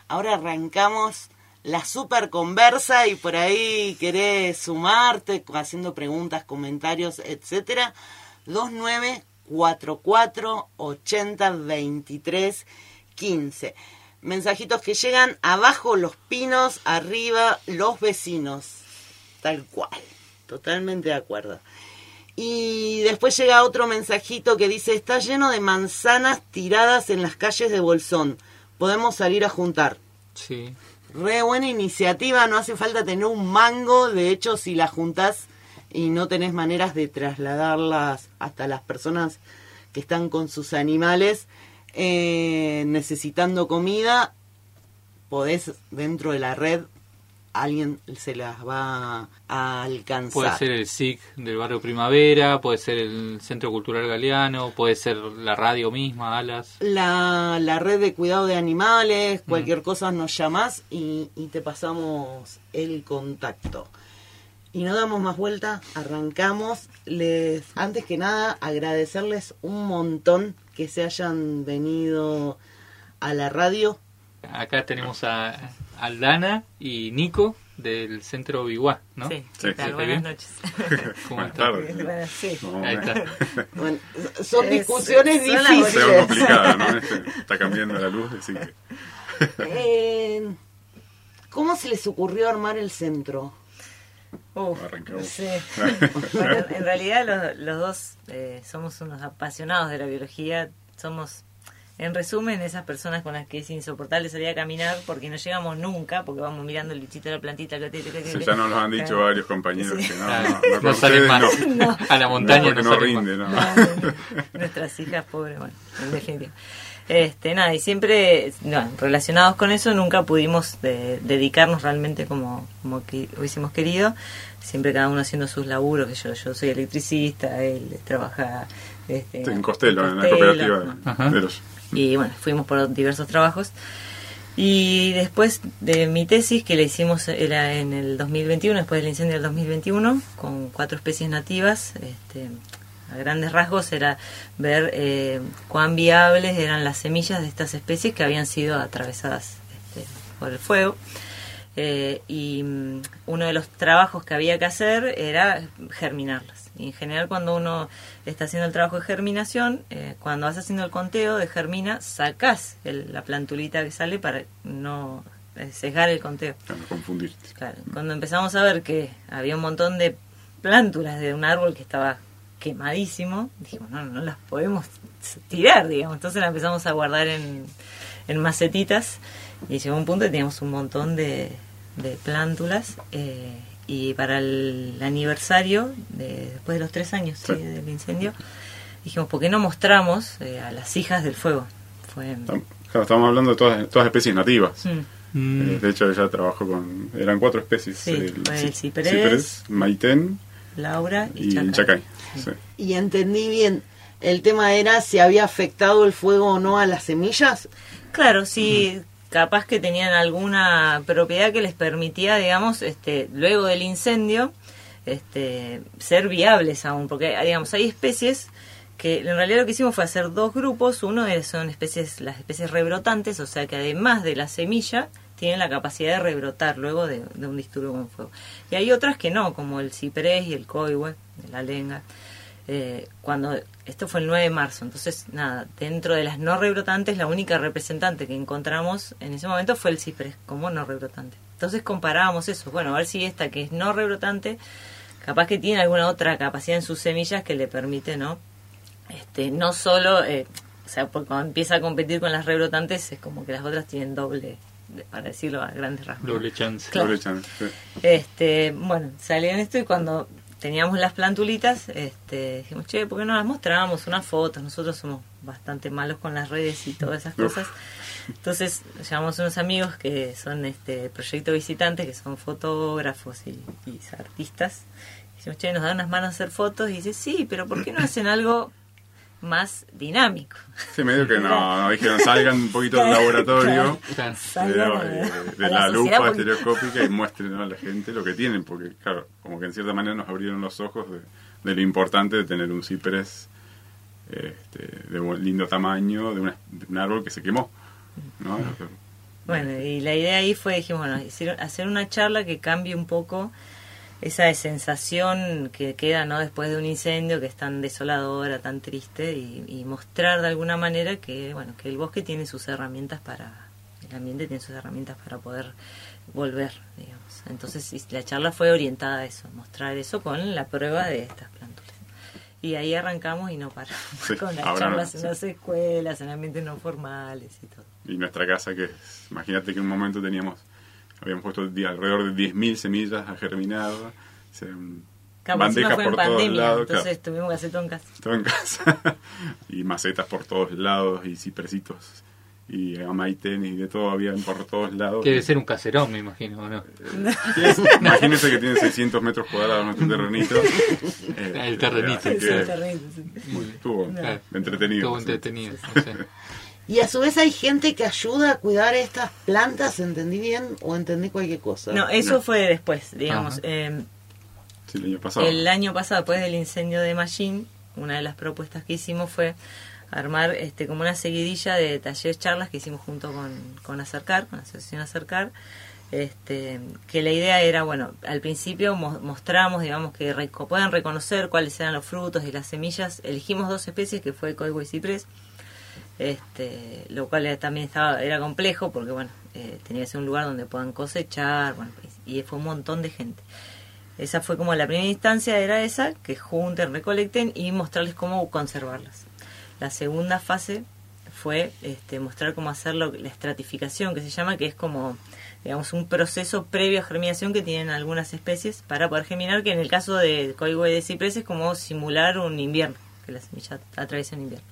Ahora arrancamos la super conversa y por ahí querés sumarte haciendo preguntas, comentarios, etcétera. 2944-80-23-15. Mensajitos que llegan: abajo los pinos, arriba los vecinos. Tal cual, totalmente de acuerdo. Y después llega otro mensajito que dice: está lleno de manzanas tiradas en las calles de Bolsón. Podemos salir a juntar. Sí. Re buena iniciativa, no hace falta tener un mango. De hecho, si las juntás y no tenés maneras de trasladarlas hasta las personas que están con sus animales necesitando comida, podés, dentro de la red, alguien se las va a alcanzar. Puede ser el SIC del barrio Primavera, puede ser el Centro Cultural Galeano, puede ser la radio misma, Alas. La red de cuidado de animales, cualquier cosa nos llamás y te pasamos el contacto. Y no damos más vuelta, arrancamos. Antes que nada, agradecerles un montón que se hayan venido a la radio. Acá tenemos a Aldana y Nico del Centro Biguá, ¿no? Sí, ¿qué tal? Buenas noches. ¿Cómo Buenas están? tardes. Bueno, sí. Ahí está. Bueno, son discusiones son las difíciles. Sea complicada, ¿no? Está cambiando la luz, así que... ¿Cómo se les ocurrió armar el centro? Arrancamos. Sí. Bueno, en realidad los dos somos unos apasionados de la biología. Somos, en resumen, esas personas con las que es insoportable salir a caminar porque no llegamos nunca, porque vamos mirando el bichito de la plantita. Sí, ya nos lo han dicho varios compañeros, sí, que No salen más. No. A la montaña porque no no salen rinde, más. ¿no? Nuestras hijas, pobres, bueno, en definitiva. Nada, y siempre relacionados con eso nunca pudimos dedicarnos realmente como que hubiésemos querido, siempre cada uno haciendo sus laburos, que yo soy electricista, él trabaja en Costello, en la cooperativa de los... Y bueno, fuimos por diversos trabajos. Y después de mi tesis, que la hicimos era en el 2021, después del incendio del 2021, con 4 especies nativas, a grandes rasgos era ver cuán viables eran las semillas de estas especies que habían sido atravesadas por el fuego. Y uno de los trabajos que había que hacer era germinarlas. Y en general, cuando uno está haciendo el trabajo de germinación, cuando vas haciendo el conteo de germina, sacás la plantulita que sale para no sesgar el conteo. Para no confundirte. Claro, cuando empezamos a ver que había un montón de plántulas de un árbol que estaba quemadísimo, dijimos, no las podemos tirar, digamos. Entonces la empezamos a guardar en macetitas y llegó un punto que teníamos un montón de plántulas y para el aniversario después de los 3 años sí, del incendio, dijimos, ¿por qué no mostramos a las hijas del fuego? Claro, estamos hablando de todas especies nativas. De hecho, ella trabajó eran 4 especies. Sí, el ciprés, maitén, Laura y chacay. Sí. Y entendí bien, el tema era si había afectado el fuego o no a las semillas. Claro, sí, capaz que tenían alguna propiedad que les permitía, digamos, luego del incendio, ser viables aún, porque, digamos, hay especies que en realidad lo que hicimos fue hacer 2 grupos. Uno son las especies rebrotantes, o sea que además de la semilla tienen la capacidad de rebrotar luego de un disturbio con fuego. Y hay otras que no, como el ciprés y el coihue, la lenga. Esto fue el 9 de marzo, entonces nada, dentro de las no rebrotantes la única representante que encontramos en ese momento fue el ciprés como no rebrotante. Entonces comparábamos eso, bueno, a ver si esta que es no rebrotante capaz que tiene alguna otra capacidad en sus semillas que le permite, ¿no? No solo, o sea, porque cuando empieza a competir con las rebrotantes es como que las otras tienen doble, para decirlo a grandes rasgos. Doble chance. Claro. Doble chance, sí. Bueno, salieron esto y cuando teníamos las plantulitas, dijimos, che, ¿por qué no las mostramos? Unas fotos. Nosotros somos bastante malos con las redes y todas esas cosas. Entonces llamamos a unos amigos que son Proyecto Visitante, que son fotógrafos y artistas. Dijimos, che, nos dan unas manos a hacer fotos. Y dice, sí, pero ¿por qué no hacen algo más dinámico? Sí, medio que no dijeron, salgan un poquito del laboratorio, de la lupa estereoscópica y muestren a la gente lo que tienen, porque claro, como que en cierta manera nos abrieron los ojos de lo importante de tener un ciprés de un lindo tamaño, de un árbol que se quemó, ¿no? Bueno, y la idea ahí fue, dijimos, bueno, hacer una charla que cambie un poco esa sensación que queda, ¿no?, después de un incendio, que es tan desoladora, tan triste, y mostrar de alguna manera que, bueno, que el bosque tiene sus herramientas el ambiente tiene sus herramientas para poder volver, digamos. Entonces la charla fue orientada a eso, mostrar eso con la prueba de estas plántulas. Y ahí arrancamos y no paramos, sí, con las charlas en las escuelas, en ambientes no formales y todo. Y nuestra casa, imagínate que en un momento habíamos puesto alrededor de 10.000 semillas a germinar, bandejas por todos lados. Entonces tuvimos que hacer todo en casa. Todo en casa. Y macetas por todos lados, y cipresitos, y amaitenes, y de todo habían por todos lados. Que debe ser un caserón, me imagino, ¿no? Imagínense que tiene 600 metros cuadrados nuestro terrenito. El terrenito. Estuvo entretenido. Estuvo entretenido, sí. Sí. Y a su vez hay gente que ayuda a cuidar estas plantas, ¿entendí bien o entendí cualquier cosa? No, eso fue después, digamos. Sí, el año pasado. El año pasado, después del incendio de Mallín, una de las propuestas que hicimos fue armar como una seguidilla de talleres, charlas que hicimos junto con Acercar, con la asociación Acercar, que la idea era, bueno, al principio mostramos, digamos, que puedan reconocer cuáles eran los frutos y las semillas. Elegimos 2 especies, que fue coigüe y ciprés, lo cual también era complejo porque, bueno, tenía que ser un lugar donde puedan cosechar, bueno, y fue un montón de gente. Esa fue como la primera instancia, era esa, que junten, recolecten y mostrarles cómo conservarlas. La segunda fase fue mostrar cómo hacer la estratificación, que se llama, que es como, digamos, un proceso previo a germinación que tienen algunas especies para poder germinar, que en el caso de coigüe y de ciprés es como simular un invierno, que la semilla atraviesa un invierno.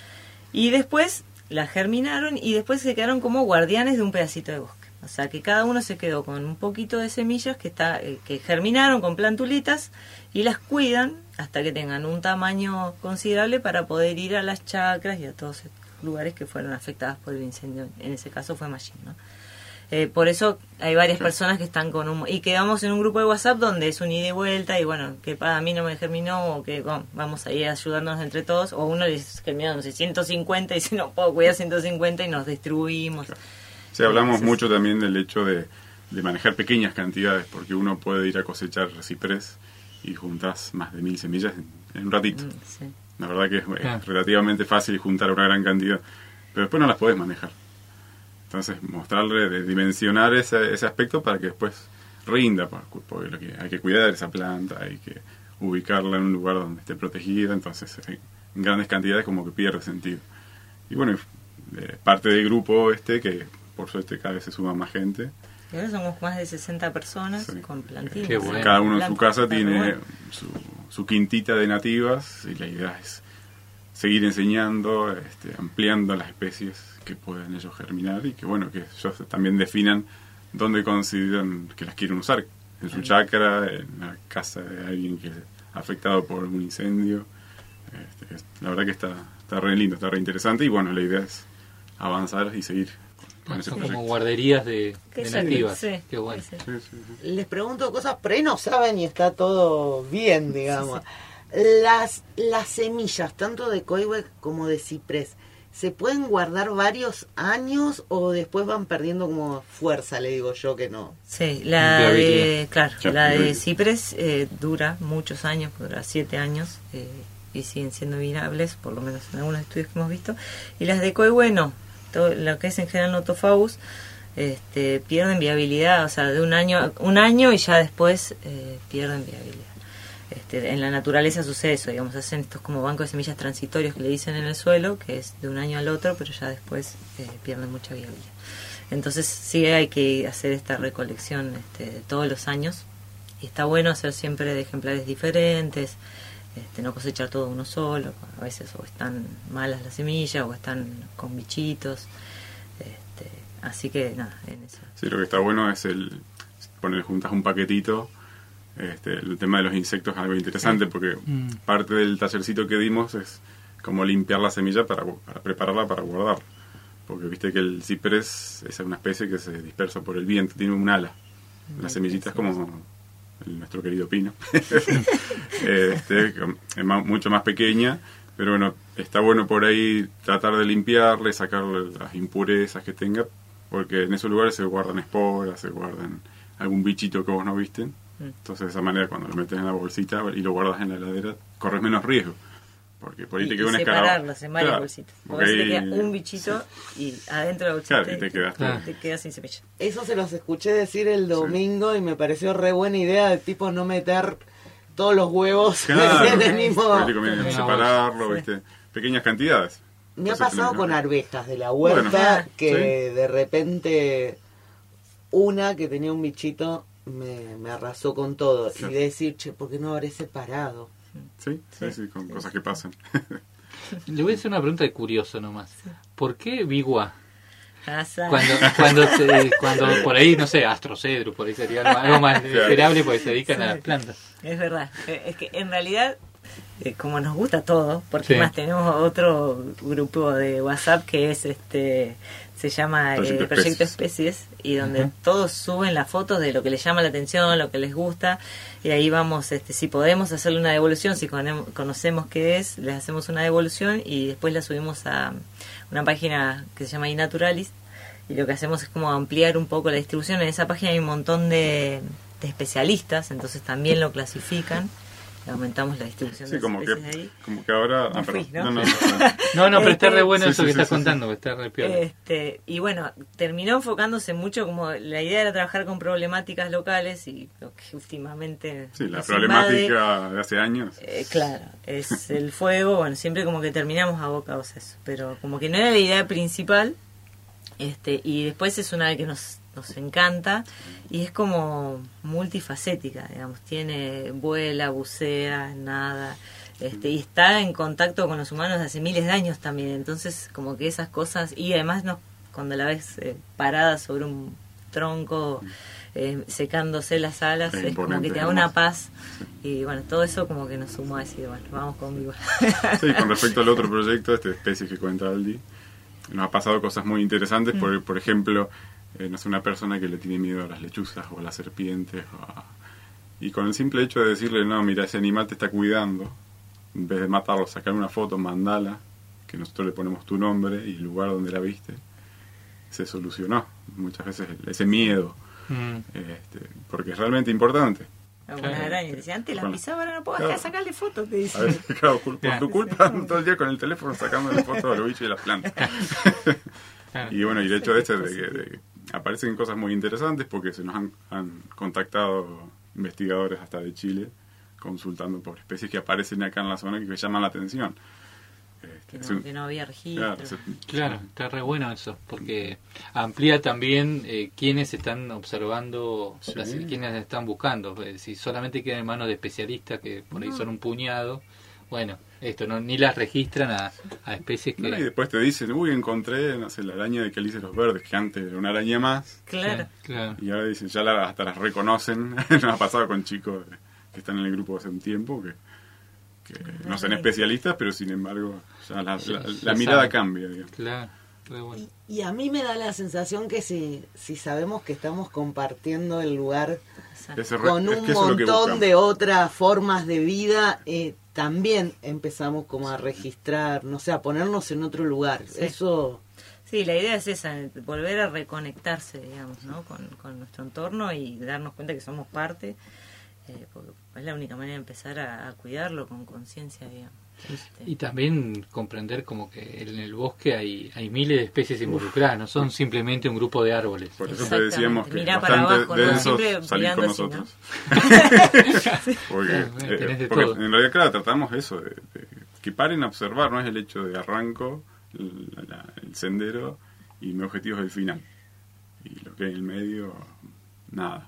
Y después la germinaron y después se quedaron como guardianes de un pedacito de bosque. O sea, que cada uno se quedó con un poquito de semillas que germinaron con plantulitas y las cuidan hasta que tengan un tamaño considerable para poder ir a las chacras y a todos los lugares que fueron afectados por el incendio. En ese caso fue Mallín, ¿no? Por eso hay varias personas que están y quedamos en un grupo de WhatsApp donde es un ida y vuelta, y bueno, que a mí no me germinó, o que vamos a ir ayudándonos entre todos, o uno les germinó, no sé, 150 y dice, no puedo cuidar 150, y nos distribuimos. Sí, hablamos mucho también del hecho de manejar pequeñas cantidades, porque uno puede ir a cosechar ciprés y juntás más de 1000 semillas en un ratito. Sí. La verdad que es relativamente fácil juntar una gran cantidad, pero después no las podés manejar. Entonces, mostrarle, de dimensionar ese aspecto para que después rinda, porque hay que cuidar esa planta, hay que ubicarla en un lugar donde esté protegida, entonces en grandes cantidades como que pierde sentido. Y bueno, parte del grupo que por suerte cada vez se suma más gente. Y ahora somos más de 60 personas, sí, con plantillas. Qué bueno. Cada uno en su casa tiene su quintita de nativas, y la idea es seguir enseñando, ampliando las especies que puedan ellos germinar, y que bueno, que ellos también definan dónde consideran que las quieren usar, en su chacra, en la casa de alguien que es afectado por un incendio. La verdad que está re lindo, está re interesante, y bueno, la idea es avanzar y seguir con ese proyecto. Como guarderías de nativas. Sí, qué bueno. Sí. Les pregunto cosas, pero ahí no saben y está todo bien, digamos. Sí. Las semillas, tanto de coigüe como de ciprés, ¿se pueden guardar varios años o después van perdiendo como fuerza, le digo yo que no? Sí, la de ciprés dura muchos años, dura 7 años, y siguen siendo viables, por lo menos en algunos estudios que hemos visto. Y las de coigüe no, todo lo que es en general Nothofagus, pierden viabilidad, o sea, de un año y ya después pierden viabilidad. En la naturaleza sucede eso, digamos, hacen estos como bancos de semillas transitorios que le dicen en el suelo, que es de un año al otro, pero ya después pierden mucha viabilidad. Entonces sí hay que hacer esta recolección todos los años, y está bueno hacer siempre de ejemplares diferentes, no cosechar todo uno solo, a veces o están malas las semillas o están con bichitos, así que nada, en eso. Sí, lo que está bueno es poner juntas un paquetito. El tema de los insectos es algo interesante, porque parte del tallercito que dimos es como limpiar la semilla para prepararla para guardar, porque viste que el ciprés es una especie que se dispersa por el viento, tiene un ala, la semillita es como nuestro querido pino. Es mucho más pequeña, pero bueno, está bueno por ahí tratar de limpiarle, sacarle las impurezas que tenga, porque en esos lugares se guardan esporas, se guardan algún bichito que vos no viste. Entonces de esa manera cuando lo metes en la bolsita y lo guardas en la heladera, corres menos riesgo. Porque por ahí te queda un escarabajo. Separarlos en varias bolsitas. Porque ahí te queda un bichito y adentro de la bolsita y te quedas sin semilla. Eso se los escuché decir el domingo y me pareció re buena idea de tipo no meter todos los huevos en el mismo... Separarlo, ¿viste? Pequeñas cantidades. Me ha pasado con arvejas de la huerta que de repente una que tenía un bichito me arrasó con todo. Y de decir, che, ¿por qué no habré separado? Sí, con cosas que pasan. Le voy a hacer una pregunta de curioso nomás. ¿Por qué Biguá? Cuando por ahí, no sé, Astrocedro, por ahí sería algo más esperable porque se dedican a las plantas. Es verdad. Es que en realidad, como nos gusta todo, porque más tenemos otro grupo de WhatsApp que es se llama Proyecto Especies, y donde todos suben las fotos de lo que les llama la atención, lo que les gusta, y ahí vamos, si podemos hacerle una devolución, si conocemos qué es, les hacemos una devolución y después la subimos a una página que se llama iNaturalis, y lo que hacemos es como ampliar un poco la distribución. En esa página hay un montón de especialistas, entonces también lo clasifican. Aumentamos la distribución de especies ahí. Como que ahora... No, pero está re bueno eso que estás contando, que está re piola. Y bueno, terminó enfocándose mucho, como la idea era trabajar con problemáticas locales, y lo que últimamente... Sí, la problemática de hace años. Claro, es el fuego. Bueno, siempre como que terminamos abocados a eso, pero como que no era la idea principal. Y después es una que nos encanta y es como multifacética, digamos, vuela, bucea, nada, y está en contacto con los humanos hace miles de años también, entonces como que esas cosas, y además cuando la ves parada sobre un tronco secándose las alas, es como que te da una paz, y bueno, todo eso como que nos sumó a decir, bueno, vamos conmigo. Sí, con respecto al otro proyecto, Especies que cuenta Aldi, nos ha pasado cosas muy interesantes, por ejemplo, no sé, una persona que le tiene miedo a las lechuzas o a las serpientes, y con el simple hecho de decirle, no, mira, ese animal te está cuidando, en vez de matarlo, sacar una foto, mandala, que nosotros le ponemos tu nombre y el lugar donde la viste, se solucionó muchas veces ese miedo, porque es realmente importante. Algunas arañas decían, antes la pisaba, ahora no puedo dejar de sacarle fotos, te dicen. Claro, por tu culpa, todo el día con el teléfono sacándole fotos a los bichos y las plantas. Y bueno, y el hecho de que aparecen cosas muy interesantes, porque se nos han contactado investigadores hasta de Chile consultando por especies que aparecen acá en la zona que llaman la atención. Que no había registro. Claro, está re bueno eso, porque amplía también quiénes están observando, quiénes están buscando. Si solamente quedan en manos de especialistas, que por ahí son un puñado, bueno, ni las registran a especies que... y después te dicen, encontré, no sé, la araña de quelíceros verdes, que antes era una araña más. Claro. Y ahora dicen, hasta las reconocen. Nos ha pasado con chicos que están en el grupo hace un tiempo, que no son especialistas, pero sin embargo ya la mirada cambia, digamos. Claro, bueno. Y a mí me da la sensación que si sabemos que estamos compartiendo el lugar con un montón de otras formas de vida, también empezamos como a registrar, no sé, a ponernos en otro lugar. Eso... Sí, la idea es esa, volver a reconectarse, digamos, ¿no? con nuestro entorno y darnos cuenta que somos parte. Porque es la única manera de empezar a cuidarlo con conciencia, digamos. Y también comprender como que en el bosque hay miles de especies involucradas, no son simplemente un grupo de árboles. Por eso te decíamos que mirá bastante para abajo, denso salir con nosotros. ¿No? porque en realidad, claro, tratamos eso, de que paren a observar, no es el hecho de arranco el sendero y mi objetivo es el final. Y lo que hay en el medio, nada.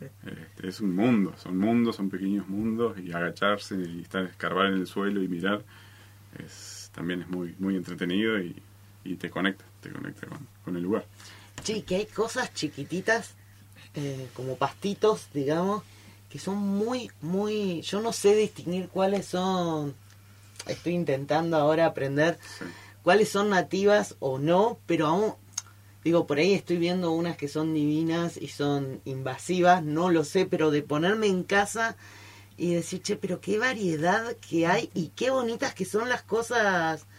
Es un mundo, son pequeños mundos, y agacharse y escarbar en el suelo y mirar también es muy muy entretenido y te conecta con el lugar. Sí, que hay cosas chiquititas como pastitos, digamos, que son muy, yo no sé distinguir cuáles son, estoy intentando ahora aprender cuáles son nativas o no, pero aún digo, por ahí estoy viendo unas que son divinas y son invasivas, no lo sé, pero de ponerme en casa y decir, che, pero qué variedad que hay y qué bonitas que son las cosas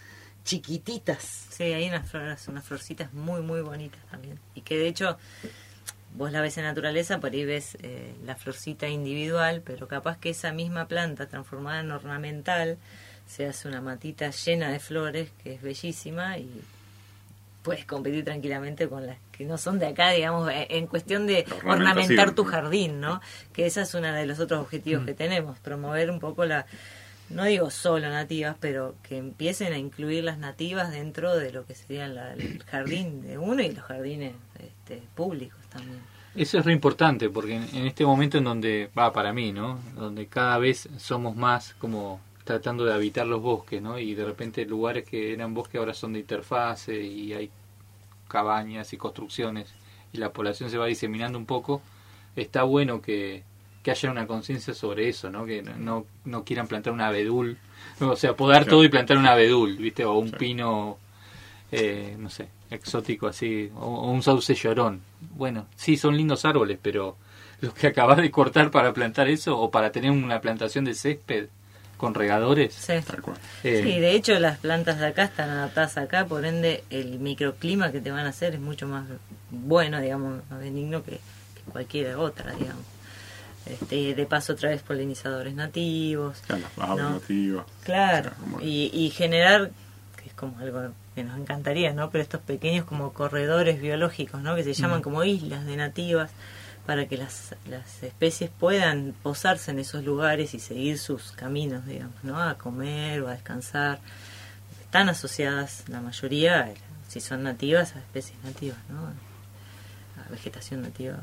chiquititas. Sí, hay unas florcitas muy, muy bonitas también. Y que de hecho, vos la ves en naturaleza, por ahí ves la florcita individual, pero capaz que esa misma planta transformada en ornamental se hace una matita llena de flores, que es bellísima, y puedes competir tranquilamente con las que no son de acá, digamos, en cuestión de ornamentar tu jardín, ¿no? Que esa es uno de los otros objetivos que tenemos, promover un poco no digo solo nativas, pero que empiecen a incluir las nativas dentro de lo que sería el jardín de uno y los jardines públicos también. Eso es re importante, porque en este momento en donde, para mí, ¿no? Donde cada vez somos más como tratando de habitar los bosques, ¿no? Y de repente lugares que eran bosques ahora son de interfase y hay cabañas y construcciones y la población se va diseminando un poco. Está bueno que haya una conciencia sobre eso, ¿no? Que no quieran plantar un abedul, o sea, podar todo y plantar un abedul, ¿viste? O un pino, no sé, exótico así, o un sauce llorón. Bueno, sí, son lindos árboles, pero los que acabas de cortar para plantar eso, o para tener una plantación de césped con regadores. Sí. Sí, de hecho las plantas de acá están adaptadas acá, por ende el microclima que te van a hacer es mucho más bueno, digamos, más benigno que cualquier otra, digamos. De paso otra vez polinizadores nativos, las aves nativas, claro, y generar, que es como algo que nos encantaría, ¿no? Pero estos pequeños como corredores biológicos, ¿no? Que se llaman como islas de nativas, para que las especies puedan posarse en esos lugares y seguir sus caminos, digamos, ¿no? A comer o a descansar. Están asociadas la mayoría, si son nativas, a especies nativas, ¿no? A vegetación nativa.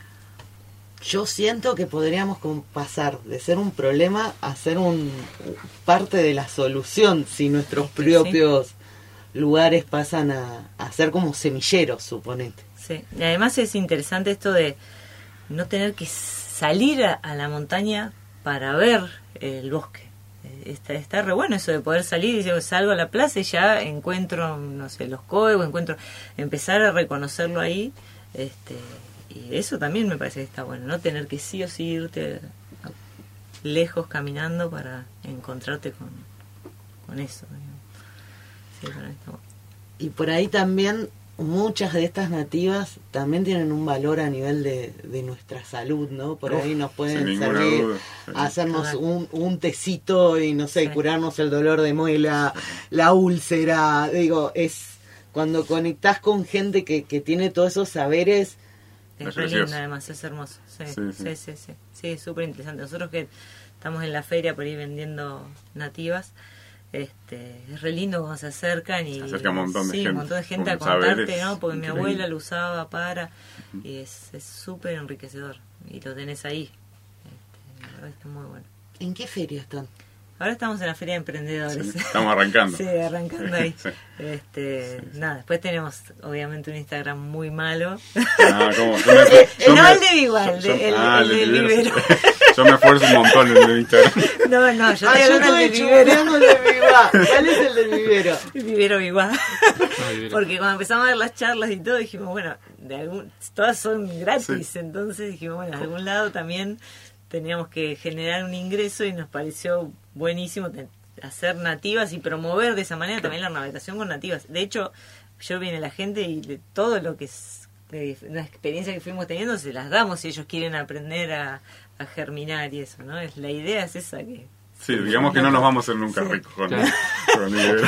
Yo siento que podríamos pasar de ser un problema a ser parte de la solución si nuestros propios lugares pasan a ser como semilleros, suponete. Sí, y además es interesante esto de no tener que salir a la montaña para ver el bosque. Está re bueno eso de poder salir y yo salgo a la plaza y ya encuentro, no sé, los coegos, empezar a reconocerlo ahí, y eso también me parece que está bueno, no tener que sí o sí irte lejos caminando para encontrarte con eso, digamos. Sí, pero está bueno. Y por ahí también muchas de estas nativas también tienen un valor a nivel de nuestra salud, ¿no? Por ahí nos pueden servir a hacernos un tecito y, no sé, curarnos el dolor de muela, la úlcera. Digo, es cuando conectás con gente que tiene todos esos saberes. Es re lindo, además, es hermoso. Sí, es súper interesante. Nosotros que estamos en la feria por ahí vendiendo nativas, es re lindo cuando se acercan y se acerca un montón de gente a contarte, ¿no? Porque mi abuela lo usaba y es súper enriquecedor y lo tenés ahí. La verdad está muy bueno. ¿En qué feria están? Ahora estamos en la feria de emprendedores. Sí, estamos arrancando. Sí, arrancando ahí. Nada, después tenemos obviamente un Instagram muy malo. ¿Cómo? No el de igual, el del vivero. Yo me esfuerzo un montón en el Instagram. No, yo te hablando del vivero. ¿Cuál es el del vivero? El vivero Vivá. Porque cuando empezamos a ver las charlas y todo, dijimos, bueno, todas son gratis. Entonces dijimos, bueno, de algún lado también teníamos que generar un ingreso y nos pareció buenísimo hacer nativas y promover de esa manera también la ornamentación con nativas. De hecho, yo viene la gente y de todo lo que es una experiencia que fuimos teniendo se las damos si ellos quieren aprender a germinar y eso, ¿no? La idea es esa que... Sí, digamos que no nos vamos a hacer nunca ricos con el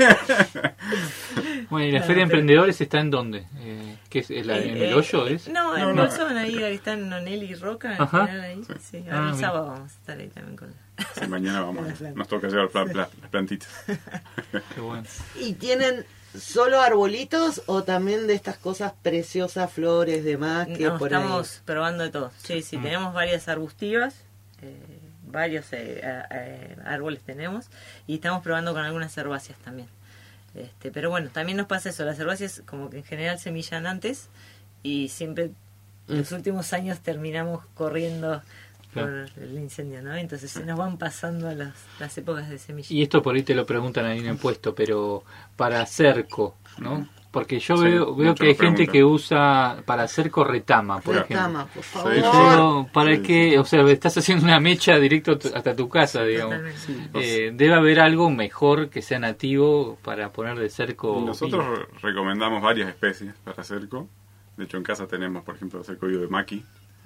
Bueno, ¿y la Feria de Emprendedores está en dónde? ¿Qué es? ¿En el Hoyo? No, en Bolsón, ahí está en Nonel y Roca. Ahí, ahora el sábado vamos a estar ahí también con Sí, mañana vamos. Nos toca llevar las plantitas. Qué bueno. ¿Y tienen solo arbolitos o también de estas cosas preciosas, flores, demás? Que por estamos probando de todo. Sí, tenemos varias arbustivas, varios árboles tenemos, y estamos probando con algunas herbáceas también. Pero bueno, también nos pasa eso, las herbáceas como que en general semillan antes y siempre los últimos años terminamos corriendo por el incendio, ¿no? Entonces se nos van pasando las épocas de semilla. Y esto por ahí te lo preguntan ahí en el puesto, pero para cerco, ¿no? Porque yo veo que hay gente que usa para hacer retama, por ejemplo. Por favor. Pero, ¿para qué? O sea, estás haciendo una mecha directo hasta tu casa, digamos. Debe haber algo mejor que sea nativo para poner de cerco. Y nosotros recomendamos varias especies para cerco. De hecho, en casa tenemos, por ejemplo, el cerco de maqui,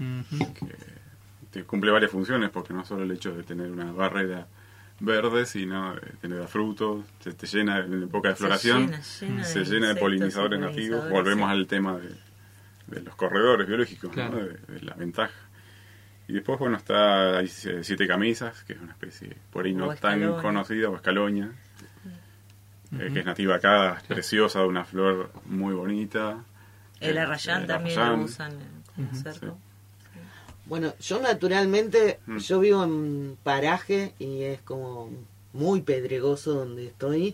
que cumple varias funciones, porque no solo el hecho de tener una barrera verde, sino de tener frutos, te llena en época de floración, se llena de polinizadores nativos. Volvemos al tema de los corredores biológicos, claro, ¿no? de la ventaja. Y después, bueno, hay 7 camisas, que es una especie por ahí no tan conocida, o escaloña, que es nativa acá, es preciosa, de una flor muy bonita. El arrayán también lo usan como cerco. Bueno, yo naturalmente, yo vivo en paraje y es como muy pedregoso donde estoy,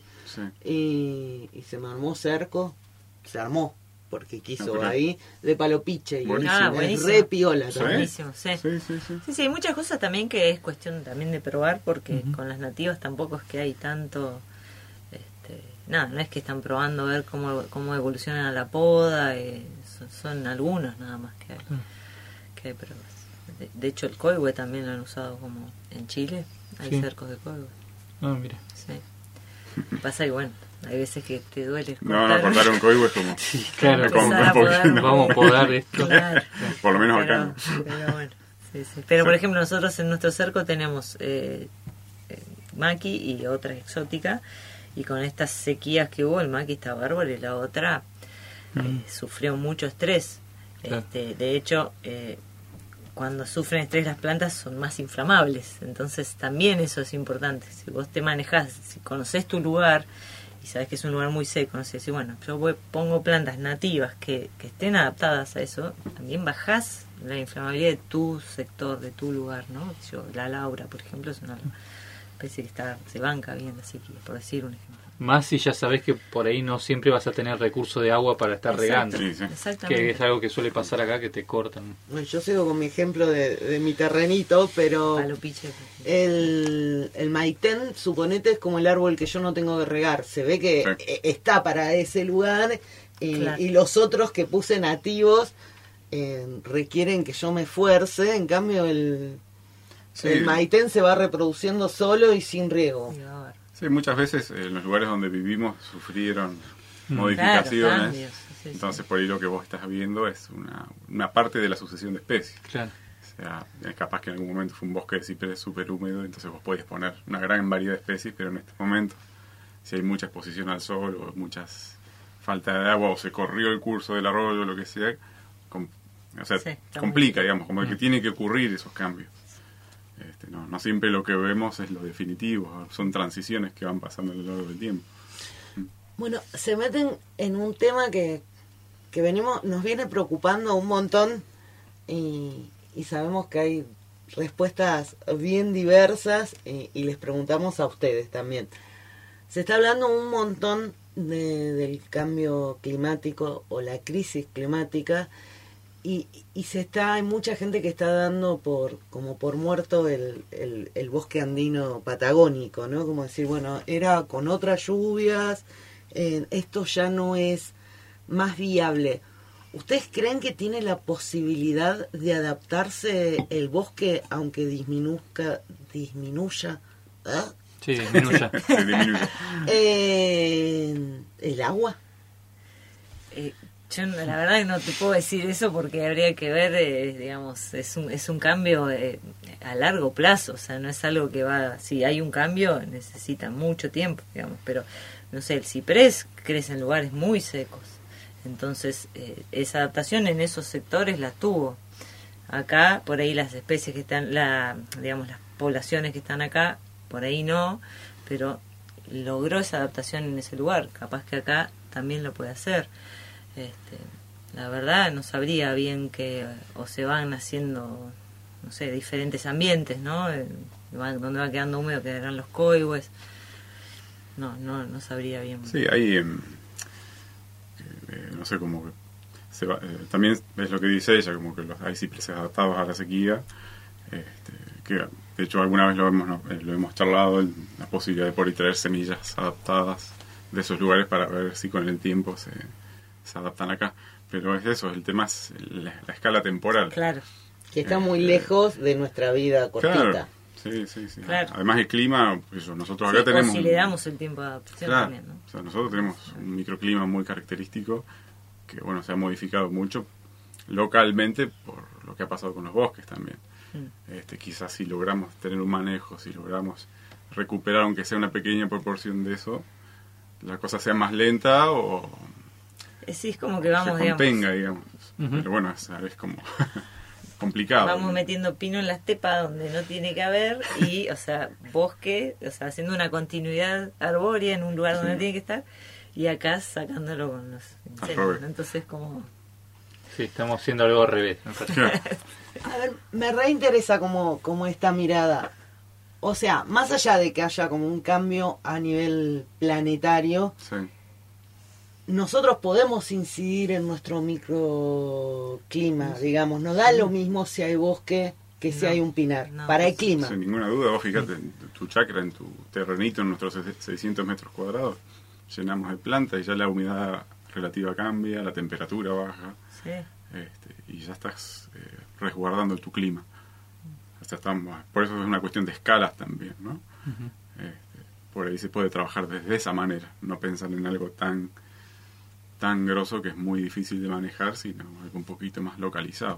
y se me armó cerco, se armó porque quiso ahí, de palopiche, y es re piola también. Buenísimo, sí, hay muchas cosas también que es cuestión también de probar, porque con las nativas tampoco es que hay tanto, no es que están probando a ver cómo evolucionan a la poda, son algunos nada más que hay pruebas. De hecho, el coihue también lo han usado como en Chile. Hay cercos de coihue. Mira. Sí. Pasa que, bueno, hay veces que te duele cortar un coihue es como... Sí, claro. Vamos a podar esto. Claro. Por lo menos acá. Pero bueno, Pero, por ejemplo, nosotros en nuestro cerco tenemos maqui y otra exótica. Y con estas sequías que hubo, el maqui está bárbaro y la otra sufrió mucho estrés. Claro. De hecho... cuando sufren estrés las plantas son más inflamables, entonces también eso es importante. Si vos te manejás, si conocés tu lugar y sabés que es un lugar muy seco, no sé, si bueno, yo pongo plantas nativas que estén adaptadas a eso, también bajás la inflamabilidad de tu sector, de tu lugar, ¿no? La laura, por ejemplo, es una especie que se banca bien la sequía, por decir un ejemplo. Más si ya sabés que por ahí no siempre vas a tener recurso de agua para estar regando. Que es algo que suele pasar acá, que te cortan. Bueno, yo sigo con mi ejemplo de mi terrenito, pero el maitén, suponete, es como el árbol que yo no tengo que regar. Se ve que está para ese lugar y los otros que puse nativos requieren que yo me esfuerce. En cambio, el maitén se va reproduciendo solo y sin riego. Sí, muchas veces en los lugares donde vivimos sufrieron modificaciones, cambios, entonces por ahí lo que vos estás viendo es una parte de la sucesión de especies. Claro. O sea, capaz que en algún momento fue un bosque de ciprés súper húmedo, entonces vos podés poner una gran variedad de especies, pero en este momento, si hay mucha exposición al sol o muchas falta de agua o se corrió el curso del arroyo o lo que sea, complica, digamos, como que tiene que ocurrir esos cambios. No siempre lo que vemos es lo definitivo, son transiciones que van pasando a lo largo del tiempo. Bueno, se meten en un tema que nos viene preocupando un montón y sabemos que hay respuestas bien diversas y les preguntamos a ustedes también. Se está hablando un montón del cambio climático o la crisis climática. Y hay mucha gente que está dando como por muerto el bosque andino patagónico, ¿no? Como decir, bueno, era con otras lluvias, esto ya no es más viable. ¿Ustedes creen que tiene la posibilidad de adaptarse el bosque aunque disminuya? ¿Ah? Sí, disminuya. ¿El agua? Yo la verdad que no te puedo decir eso porque habría que ver, digamos, es un cambio a largo plazo, o sea, no es algo que va, si hay un cambio necesita mucho tiempo, digamos, pero no sé, el ciprés crece en lugares muy secos, entonces esa adaptación en esos sectores la tuvo. Acá, por ahí las especies que están, digamos, las poblaciones que están acá, por ahí no, pero logró esa adaptación en ese lugar, capaz que acá también lo puede hacer. La verdad no sabría bien o se van haciendo, no sé, diferentes ambientes, ¿no? Donde va quedando húmedo quedarán los coihues. No sabría bien. Sí, hay, no sé, como que también es lo que dice ella, como que hay cipreses adaptados a la sequía, que de hecho alguna vez lo hemos charlado, la posibilidad de por ahí traer semillas adaptadas de esos lugares para ver si con el tiempo se adaptan acá. Pero es eso, el tema es la escala temporal. Claro. Que está muy lejos de nuestra vida cortita. Claro. Sí. Claro. Además el clima, pues nosotros acá tenemos... si le damos el tiempo de adaptación también, ¿no? O sea, nosotros tenemos un microclima muy característico que, bueno, se ha modificado mucho localmente por lo que ha pasado con los bosques también. Quizás si logramos tener un manejo, si logramos recuperar, aunque sea una pequeña proporción de eso, la cosa sea más lenta o... Sí, es como que vamos, se contenga, digamos. Pero bueno, es como... complicado. Vamos metiendo pino en la estepa donde no tiene que haber y, o sea, bosque, o sea, haciendo una continuidad arbórea en un lugar donde tiene que estar y acá sacándolo con los incendios, ¿no? Entonces como... Sí, estamos haciendo algo al revés. A ver, me reinteresa como esta mirada. O sea, más allá de que haya como un cambio a nivel planetario, nosotros podemos incidir en nuestro microclima, digamos. No da lo mismo si hay bosque que si hay un pinar, para el clima. Sin ninguna duda, vos fíjate, en tu chacra, en tu terrenito, en nuestros 600 metros cuadrados, llenamos de plantas y ya la humedad relativa cambia, la temperatura baja, y ya estás resguardando tu clima. Por eso es una cuestión de escalas también, ¿no? Por ahí se puede trabajar desde esa manera, no pensar en algo tan grosso que es muy difícil de manejar, sino algo un poquito más localizado.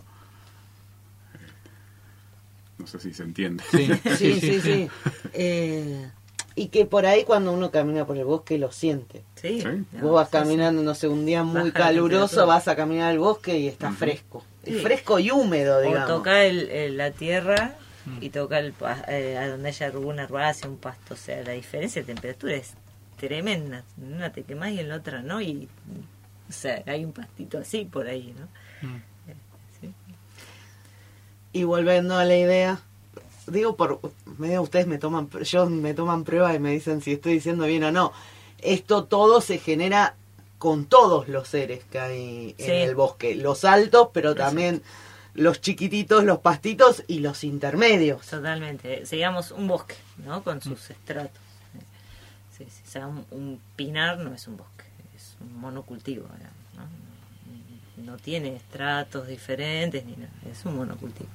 No sé si se entiende. Sí. Y que por ahí cuando uno camina por el bosque lo siente. Sí. Vos vas caminando, no sé, un día muy caluroso, vas a caminar al bosque y está fresco. Es fresco y húmedo, digamos. O toca la tierra y toca a donde haya alguna herbácea, un pasto. O sea, la diferencia de temperatura es tremenda. En una te quemás y en la otra no. Y, o sea, hay un pastito así por ahí, ¿no? Sí. Y volviendo a la idea, digo, ustedes me toman prueba y me dicen si estoy diciendo bien o no. Esto todo se genera con todos los seres que hay en el bosque. Los altos, pero también los chiquititos, los pastitos y los intermedios. Totalmente. Seríamos un bosque, ¿no? Con sus estratos. Sí. O sea, un pinar no es un bosque, es un monocultivo, ¿no? No tiene estratos diferentes ni nada, es un monocultivo.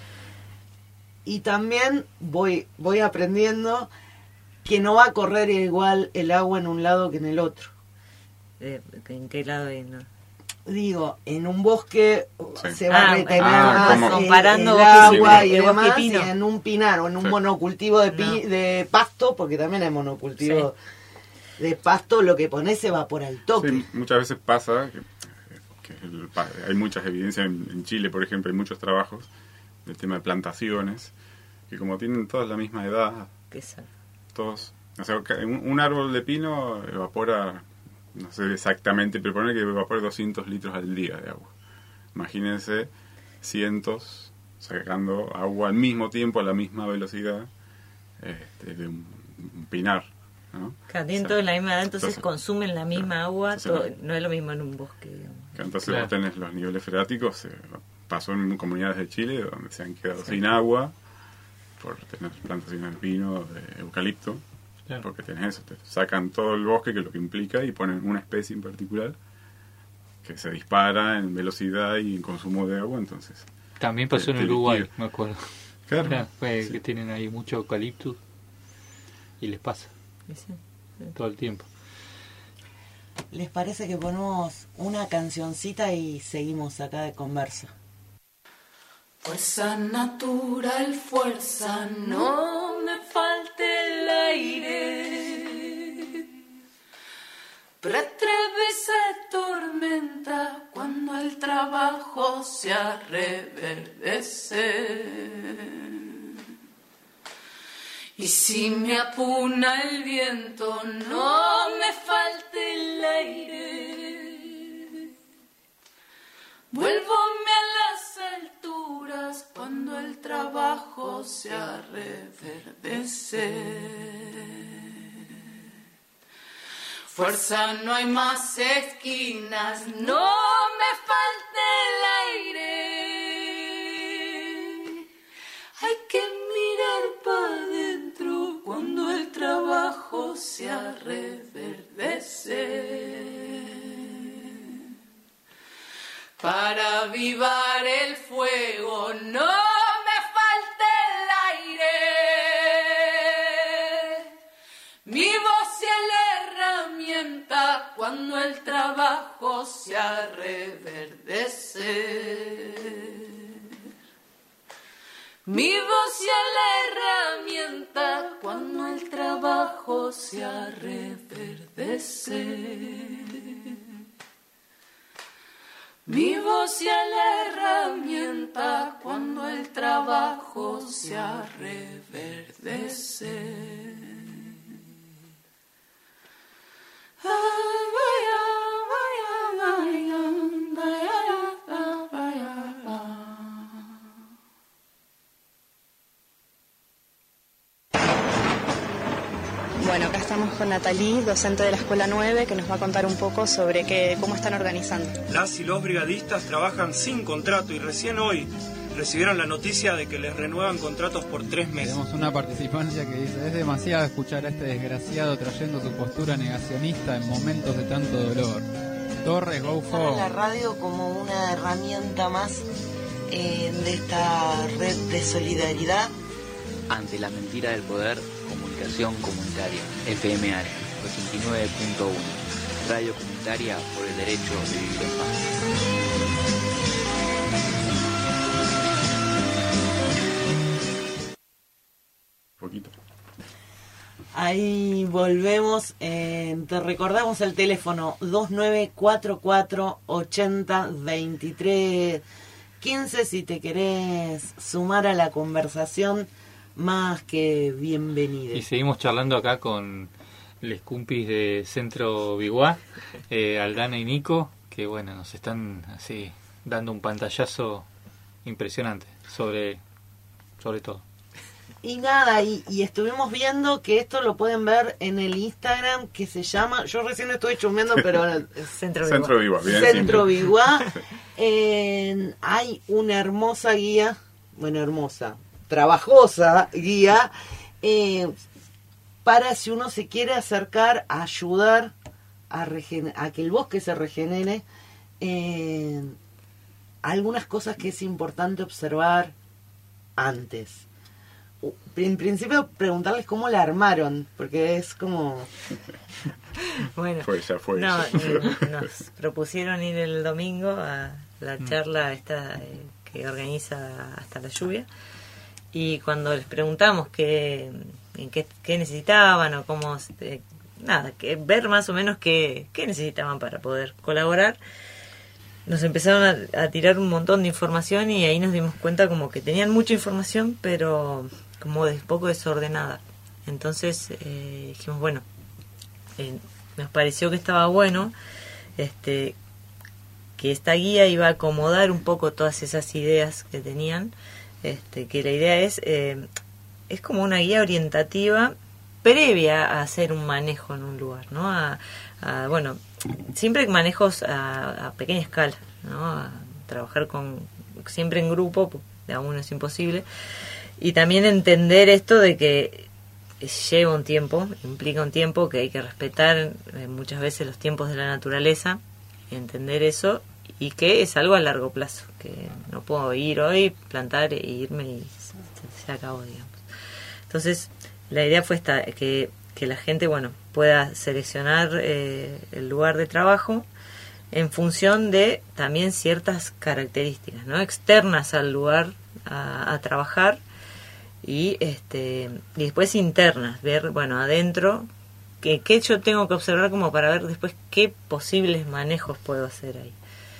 Y también voy aprendiendo que no va a correr igual el agua en un lado que en el otro. ¿En qué lado hay? No? Digo, en un bosque se va a retener más comparando el agua y el demás, bosque pino. y en un pinar o en un monocultivo de pasto, porque también hay monocultivo de pasto, lo que pones se evapora al toque. Sí, muchas veces pasa que hay muchas evidencias en Chile, por ejemplo, hay muchos trabajos del tema de plantaciones, que como tienen todas la misma edad, todos, o sea, un árbol de pino evapora, no sé exactamente, pero poner que evapora 200 litros al día de agua. Imagínense cientos sacando agua al mismo tiempo, a la misma velocidad de un pinar, ¿no? Claro, tienen todos la misma edad, entonces consumen la misma agua, no es lo mismo en un bosque, digamos. Entonces vos tenés los niveles freáticos, pasó en comunidades de Chile donde se han quedado sin agua por tener plantaciones de pino, de eucalipto, porque tenés eso, te sacan todo el bosque, que es lo que implica, y ponen una especie en particular que se dispara en velocidad y en consumo de agua, entonces... También pasó en Uruguay, me acuerdo. Claro. Que tienen ahí mucho eucaliptus y les pasa todo el tiempo. ¿Les parece que ponemos una cancioncita y seguimos acá de conversa? Fuerza natural, fuerza, no me falte el aire. Preatrevesa tormenta cuando el trabajo se reverdece. Y si me apuna el viento, no me falte el aire. Vuélvome a las alturas cuando el trabajo se reverdece. Fuerza, no hay más esquinas, no me falte el aire. Hay que mirar para adentro cuando el trabajo se reverdece. avivar el fuego, no me falte el aire. Mi voz es la herramienta cuando el trabajo se reverdece. Mi voz es la herramienta cuando el trabajo se reverdece. Mi voz es la herramienta cuando el trabajo se reverdece. Bueno, acá estamos con Natalí, docente de la Escuela 9, que nos va a contar un poco sobre cómo están organizando. Las y los brigadistas trabajan sin contrato y recién hoy recibieron la noticia de que les renuevan contratos por 3 meses. Tenemos una participancia que dice: es demasiado escuchar a este desgraciado trayendo su postura negacionista en momentos de tanto dolor. Torres, go for. La radio como una herramienta más de esta red de solidaridad. Ante la mentira del poder, comunicación comunitaria, FM Are, 89.1, radio comunitaria por el derecho de vivir en paz. Poquito. Ahí volvemos, te recordamos el teléfono 2944-80-23-15 si te querés sumar a la conversación, más que bienvenido. Y seguimos charlando acá con les cumpis de Centro Biguá, Aldana y Nico, que bueno, nos están así dando un pantallazo impresionante sobre todo. Y nada, y estuvimos viendo que esto lo pueden ver en el Instagram que se llama, yo recién estoy chusmeando, pero Centro Biguá, bien. Centro Biguá. Hay una hermosa guía, trabajosa guía, para si uno se quiere acercar a ayudar a que el bosque se regenere. Algunas cosas que es importante observar antes. En principio preguntarles cómo la armaron, porque es como... Bueno, fue. No, nos propusieron ir el domingo a la charla esta que organiza Hasta la Lluvia, y cuando les preguntamos qué necesitaban o cómo... ver más o menos qué necesitaban para poder colaborar, nos empezaron a tirar un montón de información y ahí nos dimos cuenta como que tenían mucha información, pero como poco desordenada. Entonces dijimos, bueno, nos pareció que estaba bueno que esta guía iba a acomodar un poco todas esas ideas que tenían, que la idea es como una guía orientativa previa a hacer un manejo en un lugar, ¿no? Bueno, siempre manejos a pequeña escala, ¿no? A trabajar siempre en grupo, de a uno es imposible, y también entender esto de que lleva un tiempo, implica un tiempo que hay que respetar muchas veces los tiempos de la naturaleza, entender eso, y que es algo a largo plazo, que no puedo ir hoy, plantar e irme y se acabó, digamos. Entonces, la idea fue que la gente, pueda seleccionar el lugar de trabajo en función de también ciertas características, ¿no? Externas al lugar a trabajar, y después internas, ver, adentro, que yo tengo que observar como para ver después qué posibles manejos puedo hacer ahí.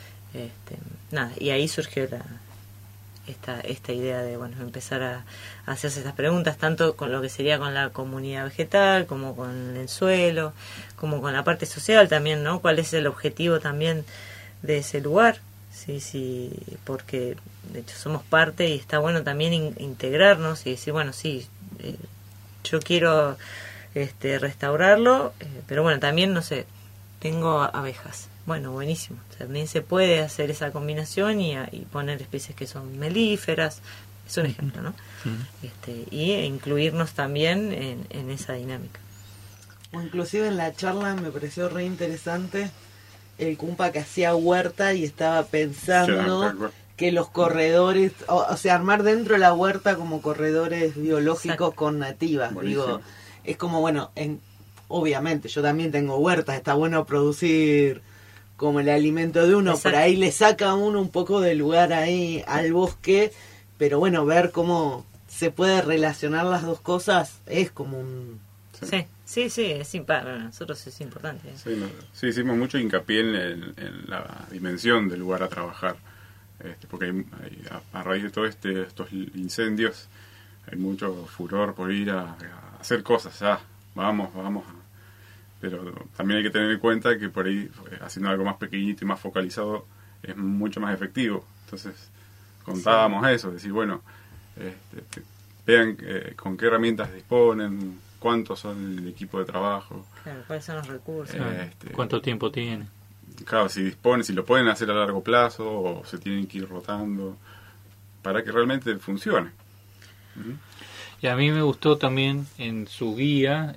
Y ahí surgió esta idea de empezar a hacerse estas preguntas, tanto con lo que sería con la comunidad vegetal, como con el suelo, como con la parte social también, ¿no? ¿Cuál es el objetivo también de ese lugar? Sí, porque de hecho somos parte y está bueno también integrarnos y decir, yo quiero restaurarlo, pero también, no sé, tengo abejas. Bueno, buenísimo. También se puede hacer esa combinación y poner especies que son melíferas. Es un ejemplo, ¿no? Y incluirnos también en esa dinámica. O inclusive en la charla me pareció re interesante el cumpa que hacía huerta y estaba pensando Claro. que los corredores, o sea, armar dentro de la huerta como corredores biológicos Exacto. con nativas. Buenísimo. Digo, es como, bueno, obviamente yo también tengo huertas, está bueno producir como el alimento de uno, Exacto. por ahí le saca uno un poco de lugar ahí al bosque, pero bueno, ver cómo se puede relacionar las dos cosas es como un... Sí, para nosotros es importante. Sí, hicimos mucho hincapié en la dimensión del lugar a trabajar. Porque a raíz de todos estos incendios hay mucho furor por ir a hacer cosas. Vamos. Pero también hay que tener en cuenta que por ahí, haciendo algo más pequeñito y más focalizado, es mucho más efectivo. Entonces, contábamos eso, decir, bueno, vean con qué herramientas disponen, cuántos son el equipo de trabajo. Claro, cuáles son los recursos. ¿Cuánto tiempo tiene? Claro, si lo pueden hacer a largo plazo o se tienen que ir rotando para que realmente funcione. Y a mí me gustó también en su guía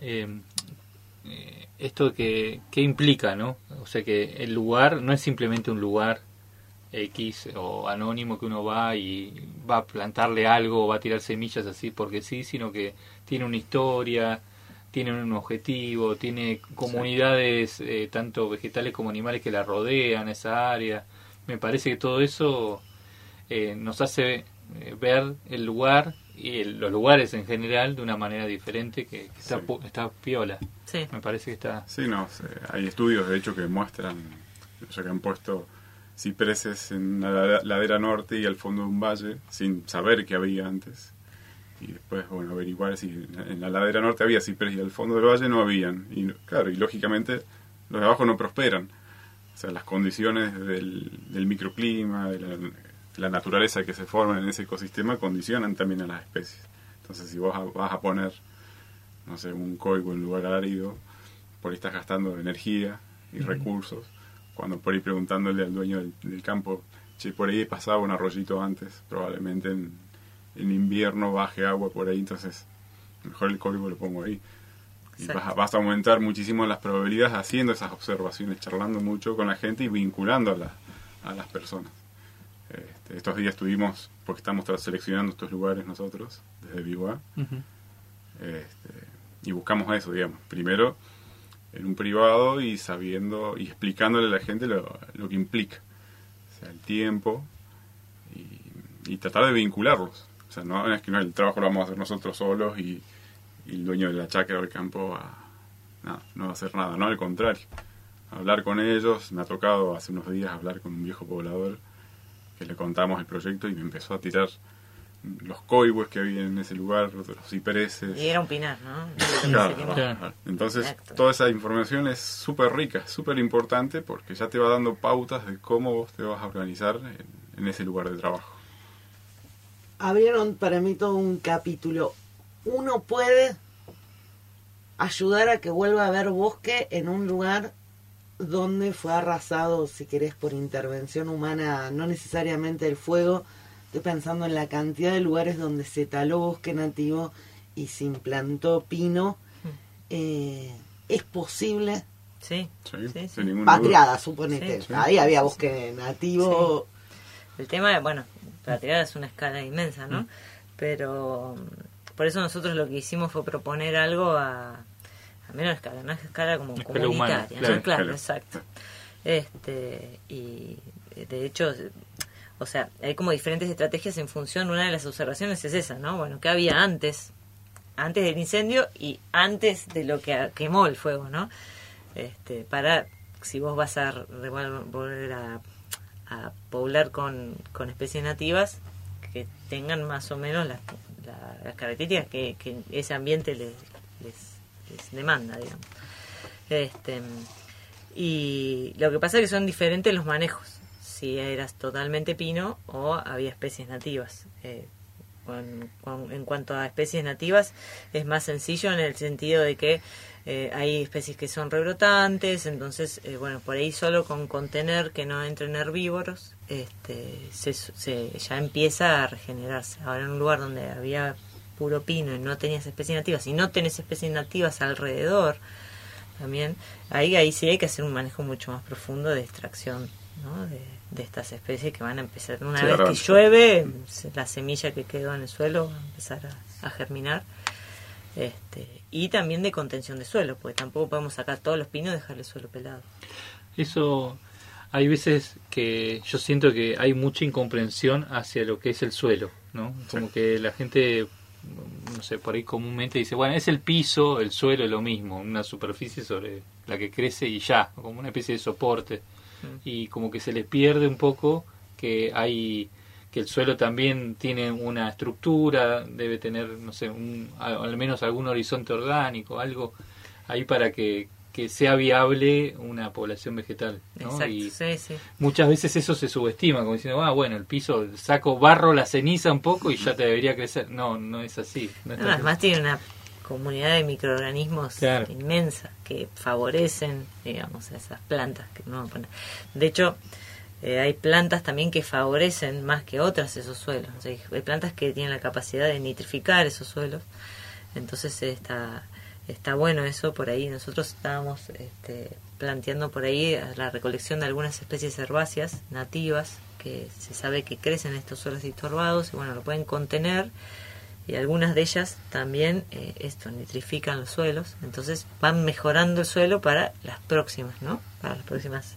esto que implica, ¿no? O sea, que el lugar no es simplemente un lugar X o anónimo que uno va y va a plantarle algo o va a tirar semillas así porque sí, sino que tiene una historia, tiene un objetivo, tiene comunidades tanto vegetales como animales que la rodean, esa área. Me parece que todo eso nos hace ver el lugar y los lugares en general de una manera diferente que está piola. Sí. Me parece que está... Sí, hay estudios de hecho que muestran, ya que han puesto cipreses en la ladera norte y al fondo de un valle sin saber que había antes. Y después, bueno, averiguar si en la ladera norte había cipreses y al fondo del valle no habían. Y claro, y lógicamente los de abajo no prosperan. O sea, las condiciones del microclima, de la naturaleza que se forma en ese ecosistema condicionan también a las especies. Entonces, si vos vas a poner, no sé, un coigo en lugar árido, por ahí estás gastando energía y recursos. Cuando por ahí preguntándole al dueño del campo, che, por ahí pasaba un arroyito antes, probablemente en invierno baje agua por ahí, entonces mejor el coigo lo pongo ahí. Y vas a aumentar muchísimo las probabilidades haciendo esas observaciones, charlando mucho con la gente y vinculando a las personas. Estos días estuvimos, porque estamos seleccionando estos lugares nosotros, desde Biwa, y buscamos eso, digamos. Primero, en un privado y sabiendo y explicándole a la gente lo que implica. O sea, el tiempo y tratar de vincularlos. O sea, no es que el trabajo lo vamos a hacer nosotros solos y el dueño de la chacra o del campo no va a hacer nada, no, al contrario. Hablar con ellos, me ha tocado hace unos días hablar con un viejo poblador que le contamos el proyecto y me empezó a tirar los coihues que había en ese lugar, los cipreses. Y era un pinar, ¿no? Claro. Entonces, toda esa información es súper rica, súper importante porque ya te va dando pautas de cómo vos te vas a organizar en ese lugar de trabajo. Abrieron para mí todo un capítulo. Uno puede ayudar a que vuelva a haber bosque en un lugar donde fue arrasado, si querés, por intervención humana, no necesariamente el fuego. Estoy pensando en la cantidad de lugares donde se taló bosque nativo y se implantó pino. ¿Es posible? Sí. Sin ninguna Patriada, duda. suponete. Sí. Ahí había bosque nativo. Sí. El tema es, bueno, Patriada es una escala inmensa, ¿no? Pero por eso nosotros lo que hicimos fue proponer algo a menor escala, una escala como escala comunitaria, humana, ¿no? Claro, escala. exacto. Y de hecho, o sea, hay como diferentes estrategias en función. Una de las observaciones es esa, ¿no? Bueno, ¿qué había antes del incendio y antes de lo que quemó el fuego, ¿no? Para, si vos vas a volver a poblar con especies nativas que tengan más o menos las características que ese ambiente les demanda, digamos. Y lo que pasa es que son diferentes los manejos, si eras totalmente pino o había especies nativas. En cuanto a especies nativas es más sencillo en el sentido de que hay especies que son rebrotantes, entonces bueno, por ahí solo con contener que no entren herbívoros ya empieza a regenerarse. Ahora en un lugar donde había puro pino y no tenías especies nativas y no tenés especies nativas alrededor, también. Ahí sí hay que hacer un manejo mucho más profundo de extracción, ¿no? de estas especies que van a empezar, una vez que llueve, la semilla que quedó en el suelo va a empezar a germinar. Y también de contención de suelo, porque tampoco podemos sacar todos los pinos y dejar el suelo pelado. Eso, hay veces que yo siento que hay mucha incomprensión hacia lo que es el suelo, ¿no? Como que la gente, no sé, por ahí comúnmente dice, bueno, es el piso, el suelo es lo mismo, una superficie sobre la que crece y ya, como una especie de soporte. Y como que se les pierde un poco que el suelo también tiene una estructura, debe tener, no sé, al menos algún horizonte orgánico, algo ahí para que sea viable una población vegetal, ¿no? Exacto, y sí. muchas veces eso se subestima, como diciendo, bueno, el piso, barro la ceniza un poco y ya te debería crecer. No es así. Además tiene una comunidad de microorganismos inmensa que favorecen, digamos, a esas plantas que uno va a poner. De hecho, hay plantas también que favorecen más que otras esos suelos. O sea, hay plantas que tienen la capacidad de nitrificar esos suelos. Entonces está bueno eso. Por ahí nosotros estábamos planteando por ahí la recolección de algunas especies herbáceas nativas que se sabe que crecen en estos suelos disturbados y bueno, lo pueden contener. Y algunas de ellas también nitrifican los suelos, entonces van mejorando el suelo para las próximas, ¿no? Para las próximas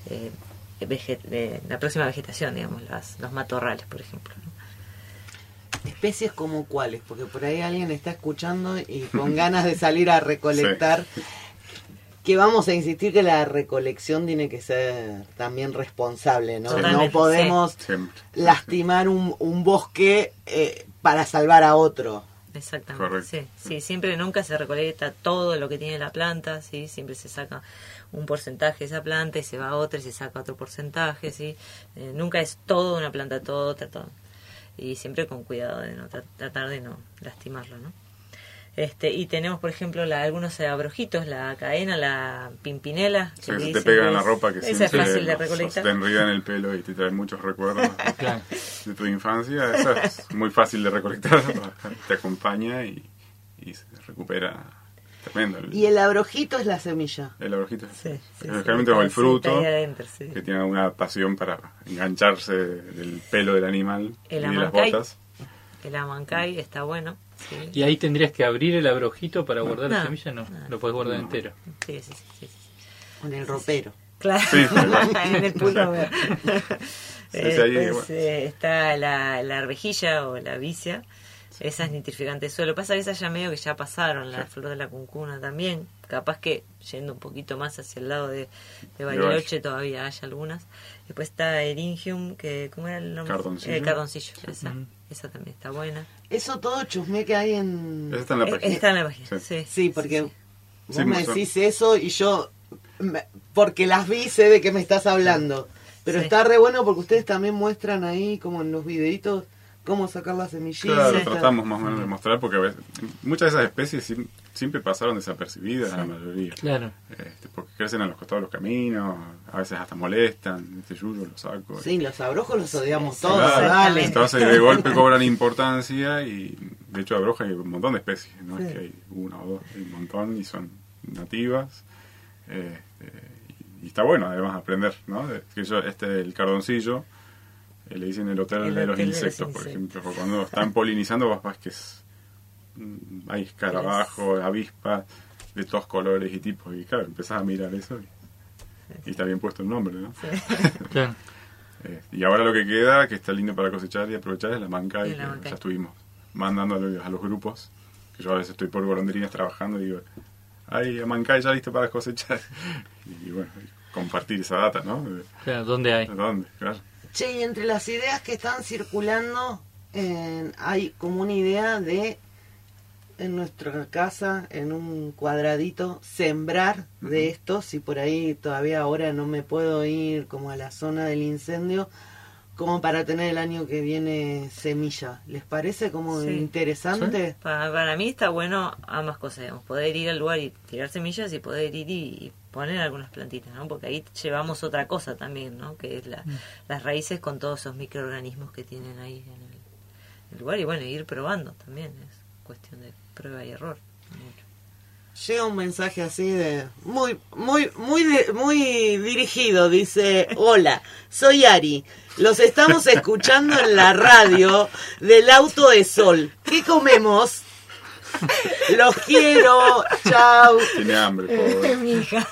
la próxima vegetación, digamos, los matorrales, por ejemplo, ¿no? ¿Especies como cuáles? Porque por ahí alguien está escuchando y con ganas de salir a recolectar. Sí. Que vamos a insistir que la recolección tiene que ser también responsable, ¿no? Totalmente, no podemos lastimar un bosque para salvar a otro. Exactamente. Sí, siempre, nunca se recolecta todo lo que tiene la planta, sí, siempre se saca un porcentaje de esa planta y se va a otra y se saca otro porcentaje, sí. Nunca es todo una planta, todo. Y siempre con cuidado de no tratar de no lastimarlo, ¿no? Y tenemos, por ejemplo, algunos abrojitos, la cadena, la pimpinela. Que se te pega en la ropa, que esa es fácil de recolectar. Te enrida en el pelo y te trae muchos recuerdos de tu infancia. Esa es muy fácil de recolectar, te acompaña y se recupera tremendo. ¿Y el abrojito es la semilla? El abrojito es realmente como el fruto, que tiene una pasión para engancharse del pelo del animal y de las botas. El amancay está bueno. Sí. ¿Y ahí tendrías que abrir el abrojito para guardar la semilla? No, lo puedes guardar entero. Sí. Con el ropero. Claro, en el pullover. Está la arvejilla o la vicia. Esa es nitrificante de suelo. Pasa que esas ya medio que ya pasaron, la flor de la cuncuna también. Capaz que yendo un poquito más hacia el lado de Bariloche todavía hay algunas. Después está Eringium, ¿cómo era el nombre? Cardoncillo. El cardoncillo, esa también está buena. Eso todo chusmé que hay en... Esa está en la página. Está en la página, sí, porque vos me decís eso y yo, porque las vi, sé de qué me estás hablando. Pero está re bueno porque ustedes también muestran ahí, como en los videitos, cómo sacar las semillitas. Claro, tratamos más o menos de mostrar porque a veces, muchas de esas especies siempre pasaron desapercibidas, la mayoría. Claro. Porque crecen a los costados de los caminos, a veces hasta molestan, yuyo los sacos. Sí, los abrojos los odiamos todos. Claro. Entonces de golpe cobran importancia y de hecho abroja hay un montón de especies, no es que hay una o dos, hay un montón y son nativas. Y está bueno además aprender, ¿no? Que el cardoncillo, le dicen el hotel de los insectos, por ejemplo, porque cuando están polinizando vas que hay escarabajos, avispas de todos colores y tipos, y claro, empezás a mirar eso y está bien puesto el nombre, ¿no? Claro. Y ahora lo que queda, que está lindo para cosechar y aprovechar, es la mancay, que ya estuvimos mandando a los grupos, que yo a veces estoy por golondrinas trabajando y digo, ay, mancay ya listo para cosechar, y bueno, compartir esa data, ¿no? Claro, ¿dónde hay? ¿Dónde? Claro. Che, y entre las ideas que están circulando, hay como una idea de, en nuestra casa, en un cuadradito, sembrar de esto. Si por ahí todavía ahora no me puedo ir como a la zona del incendio, como para tener el año que viene semilla. ¿Les parece como interesante? ¿Sí? Para mí está bueno ambas cosas, digamos, poder ir al lugar y tirar semillas y poder ir y poner algunas plantitas, ¿no? Porque ahí llevamos otra cosa también, ¿no? Que es las raíces con todos esos microorganismos que tienen ahí en el lugar y bueno, ir probando también, es cuestión de prueba y error. llega un mensaje así de muy dirigido. Dice: hola, soy Ari. Los estamos escuchando en la radio del auto de Sol. ¿Qué comemos? Los quiero, chau. Tiene hambre, pobre. Mi hija.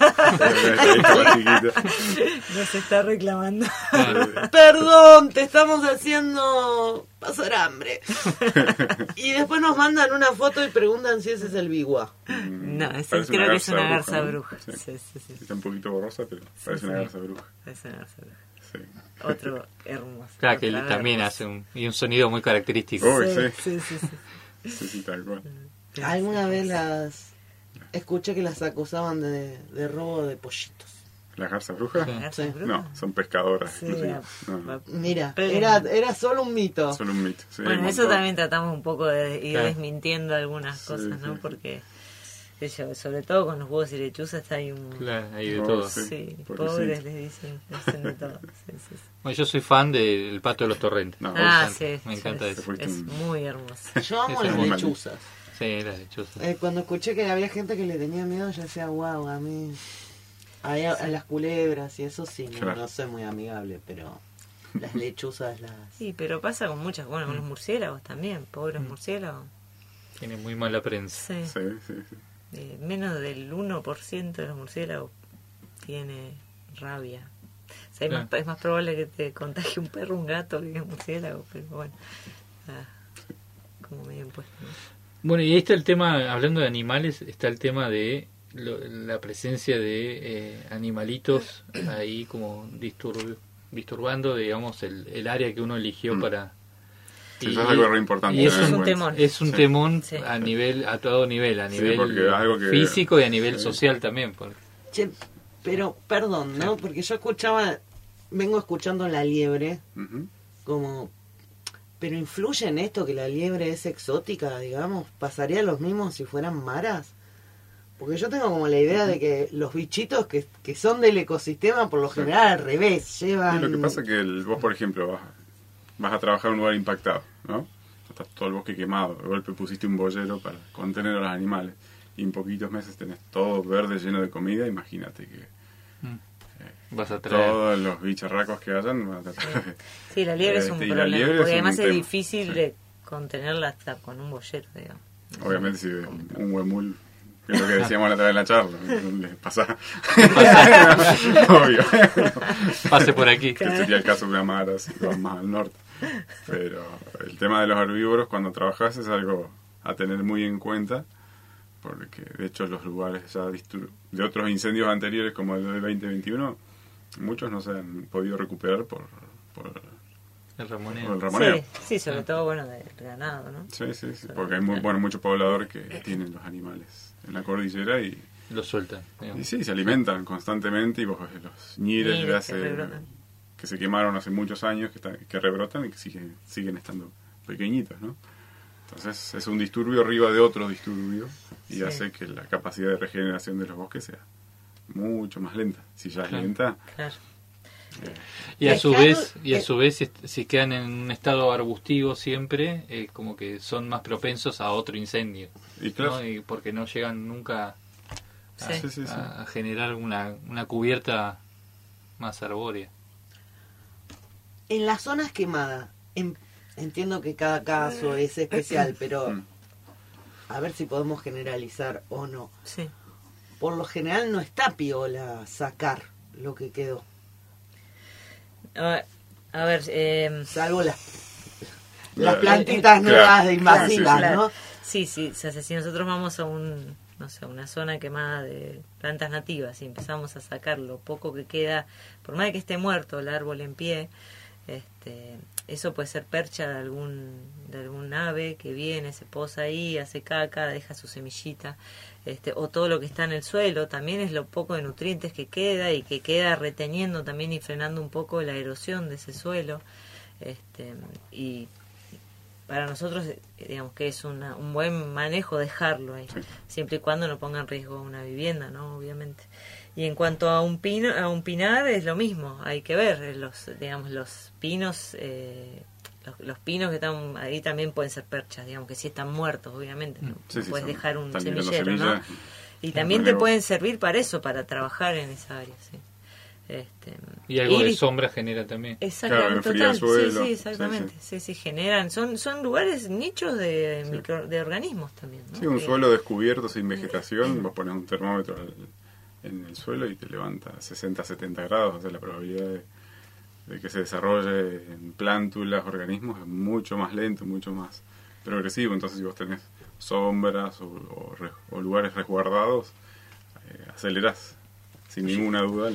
Nos está reclamando. Perdón, te estamos haciendo pasar hambre. Y después nos mandan una foto y preguntan si ese es el bigua. No, ese creo que es una garza bruja. Sí. Sí. Está un poquito borrosa, pero parece una garza bruja. Parece una garza bruja. Sí. Otro hermoso. Claro, que él también hace un sonido muy característico. Sí, tal cual. ¿Alguna vez las escuché que las acusaban de robo de pollitos? ¿Las garzas brujas? Sí. No, son pescadoras. Sí, no. Mira, era solo un mito. Solo un mito. Sí, bueno, eso también tratamos un poco de ir desmintiendo algunas cosas, ¿no? Sí. Porque sobre todo con los huevos y lechuzas hay un... Claro, hay de todo. Sí, pobres les dicen de todo. Sí. Bueno, yo soy fan del Pato de los Torrentes. No, me encanta eso. Es muy hermoso. Yo amo las lechuzas. Sí, las lechuzas. Cuando escuché que había gente que le tenía miedo, yo decía, wow, a mí... A las culebras y eso sí, no soy muy amigable, pero las lechuzas las... Sí, pero pasa con muchas, con los murciélagos también, pobres murciélagos. Tienen muy mala prensa. Sí. Menos del 1% de los murciélagos tiene rabia. O sea, es más probable que te contagie un perro, un gato, que un murciélago, pero bueno, como medio impuesto, ¿no? Bueno, y ahí está el tema, hablando de animales, está el tema de la presencia de animalitos ahí como disturbando, digamos, el área que uno eligió para... Sí, eso es algo re importante. Y eso es un temón Sí. a todo nivel, a nivel algo que... físico y a nivel social también. Che, pero, perdón, ¿no? Porque yo vengo escuchando la liebre, como... Pero influye en esto que la liebre es exótica, digamos. ¿Pasaría lo mismo si fueran maras? Porque yo tengo como la idea de que los bichitos que son del ecosistema, por lo general al revés, llevan... Sí, lo que pasa es que vos, por ejemplo, vas a trabajar en un lugar impactado, ¿no? Está todo el bosque quemado, de golpe pusiste un boyero para contener a los animales, y en poquitos meses tenés todo verde lleno de comida, imagínate que... vas a traer todos los bicharracos que hayan van a tratar. Sí, la liebre es un problema, porque además es difícil de contenerla hasta con un boyero, digamos. Obviamente si un huemul, que es lo que decíamos la otra vez en la charla, les pasa. Obvio. Pase por aquí. Que sería el caso de una mara si vas más al norte. Pero el tema de los herbívoros cuando trabajas es algo a tener muy en cuenta, porque de hecho los lugares ya de otros incendios anteriores como el de 2021, muchos no se han podido recuperar por el ramoneo. Por el ramoneo. Sí, sobre todo, del ganado, ¿no? Sí, porque hay muchos pobladores que tienen los animales en la cordillera y los sueltan. Y sí, se alimentan constantemente y vos ves los ñires que se quemaron hace muchos años, que rebrotan y que siguen estando pequeñitos, ¿no? Entonces es un disturbio arriba de otro disturbio y hace que la capacidad de regeneración de los bosques sea mucho más lenta. Si ya es lenta... Claro. Y a su vez si quedan en un estado arbustivo siempre, como que son más propensos a otro incendio. Y claro. ¿No? Y porque no llegan nunca a generar una cubierta más arbórea. En las zonas quemadas, entiendo que cada caso es especial, pero a ver si podemos generalizar o no. Sí. Por lo general no está piola sacar lo que quedó. A ver, salvo las plantitas nuevas invasivas, ¿no? Sí, o sea, si nosotros vamos a una zona quemada de plantas nativas y empezamos a sacar lo poco que queda, por más de que esté muerto el árbol en pie, eso puede ser percha de algún ave que viene, se posa ahí, hace caca, deja su semillita, o todo lo que está en el suelo, también es lo poco de nutrientes que queda y que queda reteniendo también y frenando un poco la erosión de ese suelo, y para nosotros digamos que es un buen manejo dejarlo ahí, siempre y cuando no ponga en riesgo una vivienda, ¿no? Obviamente. Y en cuanto a un pinar es lo mismo, hay que ver los pinos, los pinos que están ahí también pueden ser perchas, digamos que sí están muertos, obviamente, no puedes dejar un semillero, ¿no? Y también te pueden servir para eso, para trabajar en esa área, sí. Y algo de sombra genera también. Exactamente, total. Sí, exactamente. Sí, generan. Son lugares, nichos de organismos también, ¿no? Sí, un suelo descubierto sin vegetación, vos pones un termómetro en el suelo y te levanta a 60, 70 grados, o sea, la probabilidad de que se desarrolle en plántulas, organismos, es mucho más lento, mucho más progresivo. Entonces, si vos tenés sombras o lugares resguardados, acelerás sin ninguna duda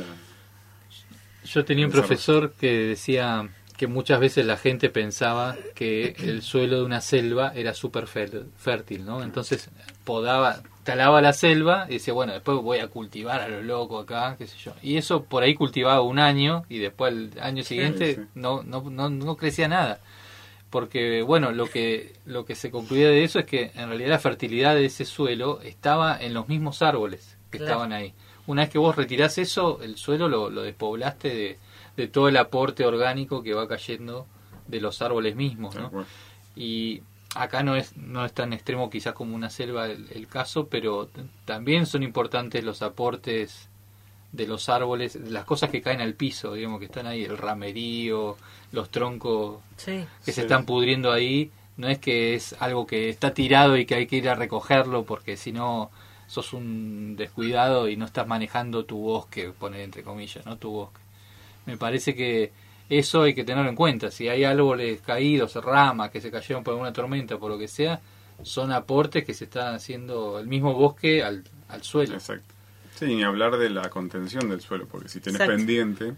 Yo tenía un profesor que decía que muchas veces la gente pensaba que el suelo de una selva era súper fértil, ¿no? Entonces talaba la selva y decía, bueno, después voy a cultivar a lo loco acá, qué sé yo. Y eso por ahí cultivaba un año y después el año siguiente no crecía nada. Porque, bueno, lo que se concluía de eso es que en realidad la fertilidad de ese suelo estaba en los mismos árboles que estaban ahí. Una vez que vos retirás eso, el suelo lo despoblaste de todo el aporte orgánico que va cayendo de los árboles mismos, ¿no? Y acá no es tan extremo quizás como una selva el caso, pero también son importantes los aportes de los árboles, las cosas que caen al piso, digamos, que están ahí, el ramerío, los troncos que se están pudriendo ahí. No es que es algo que está tirado y que hay que ir a recogerlo, porque si no sos un descuidado y no estás manejando tu bosque, poner entre comillas, ¿no? Tu bosque. Me parece que eso hay que tenerlo en cuenta. Si hay árboles caídos, ramas que se cayeron por alguna tormenta, por lo que sea, son aportes que se están haciendo el mismo bosque al suelo. Exacto. Sí, ni hablar de la contención del suelo, porque si tenés pendiente,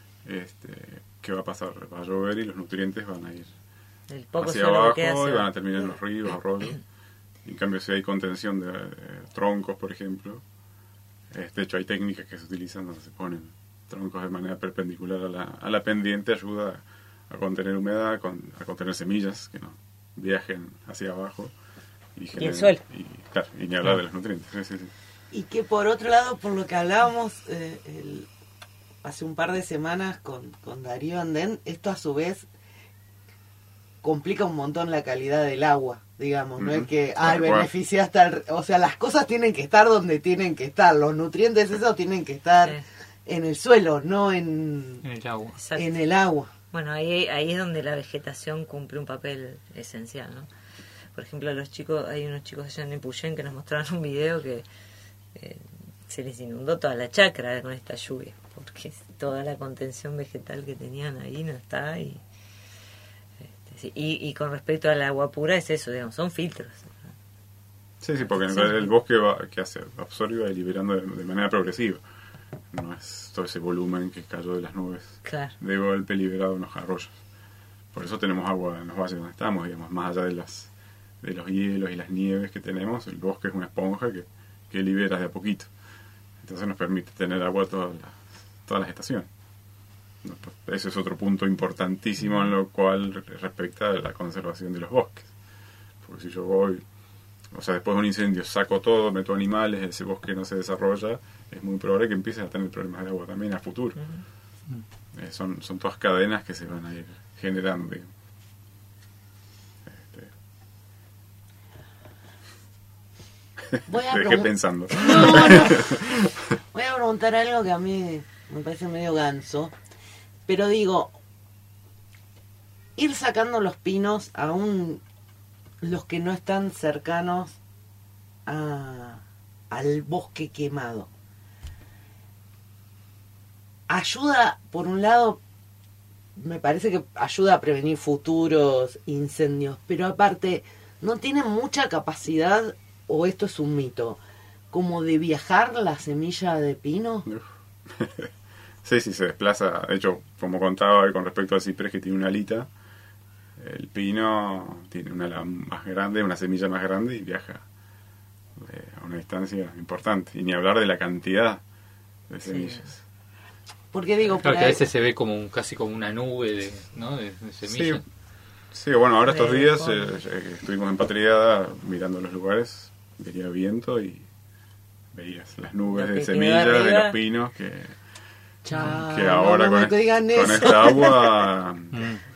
¿qué va a pasar? Va a llover y los nutrientes van a ir hacia abajo y van a terminar en los ríos, arroyos. En cambio, si hay contención de troncos, por ejemplo, de hecho hay técnicas que se utilizan donde se ponen troncos de manera perpendicular a la pendiente, ayuda a contener humedad, a contener semillas que no viajen hacia abajo y el suelo. Y ni hablar de los nutrientes. Sí. Y que por otro lado, por lo que hablábamos hace un par de semanas con Darío Andén, esto a su vez complica un montón la calidad del agua, digamos, no es que beneficia hasta o sea, las cosas tienen que estar donde tienen que estar, los nutrientes esos tienen que estar en el suelo, no en el agua. Exacto. En el agua. Bueno, ahí es donde la vegetación cumple un papel esencial, ¿no? Por ejemplo, hay unos chicos allá en Epuyén que nos mostraron un video que se les inundó toda la chacra con esta lluvia, porque toda la contención vegetal que tenían ahí no está. Y con respecto al agua pura es eso, digamos, son filtros. Sí, porque en realidad el bosque que hace, absorbe y va liberando de manera progresiva. No es todo ese volumen que cayó de las nubes de golpe liberado en los arroyos. Por eso tenemos agua en los valles donde estamos, digamos, más allá de los hielos y las nieves que tenemos, el bosque es una esponja que libera de a poquito. Entonces nos permite tener agua todas las estaciones. Ese es otro punto importantísimo en lo cual respecta a la conservación de los bosques. Porque si yo voy, después de un incendio saco todo, meto animales, ese bosque no se desarrolla, es muy probable que empiecen a tener problemas de agua también a futuro. Son todas cadenas que se van a ir generando. Te dejé pensando. No. Voy a preguntar algo que a mí me parece medio ganso, pero digo, ir sacando los pinos, aún los que no están cercanos al bosque quemado, ayuda, por un lado, me parece que ayuda a prevenir futuros incendios, pero aparte, ¿no tiene mucha capacidad, o esto es un mito, como de viajar la semilla de pino? Sí, se desplaza. De hecho, como contaba con respecto al ciprés, que tiene una alita, el pino tiene una ala más grande, una semilla más grande, y viaja a una distancia importante. Y ni hablar de la cantidad de semillas. Porque digo, claro, que a veces se ve casi como una nube de semillas. Sí, bueno, ahora estos días estuvimos en Patriada mirando los lugares, venía viento y veías las nubes de semillas de los pinos que ahora con esta agua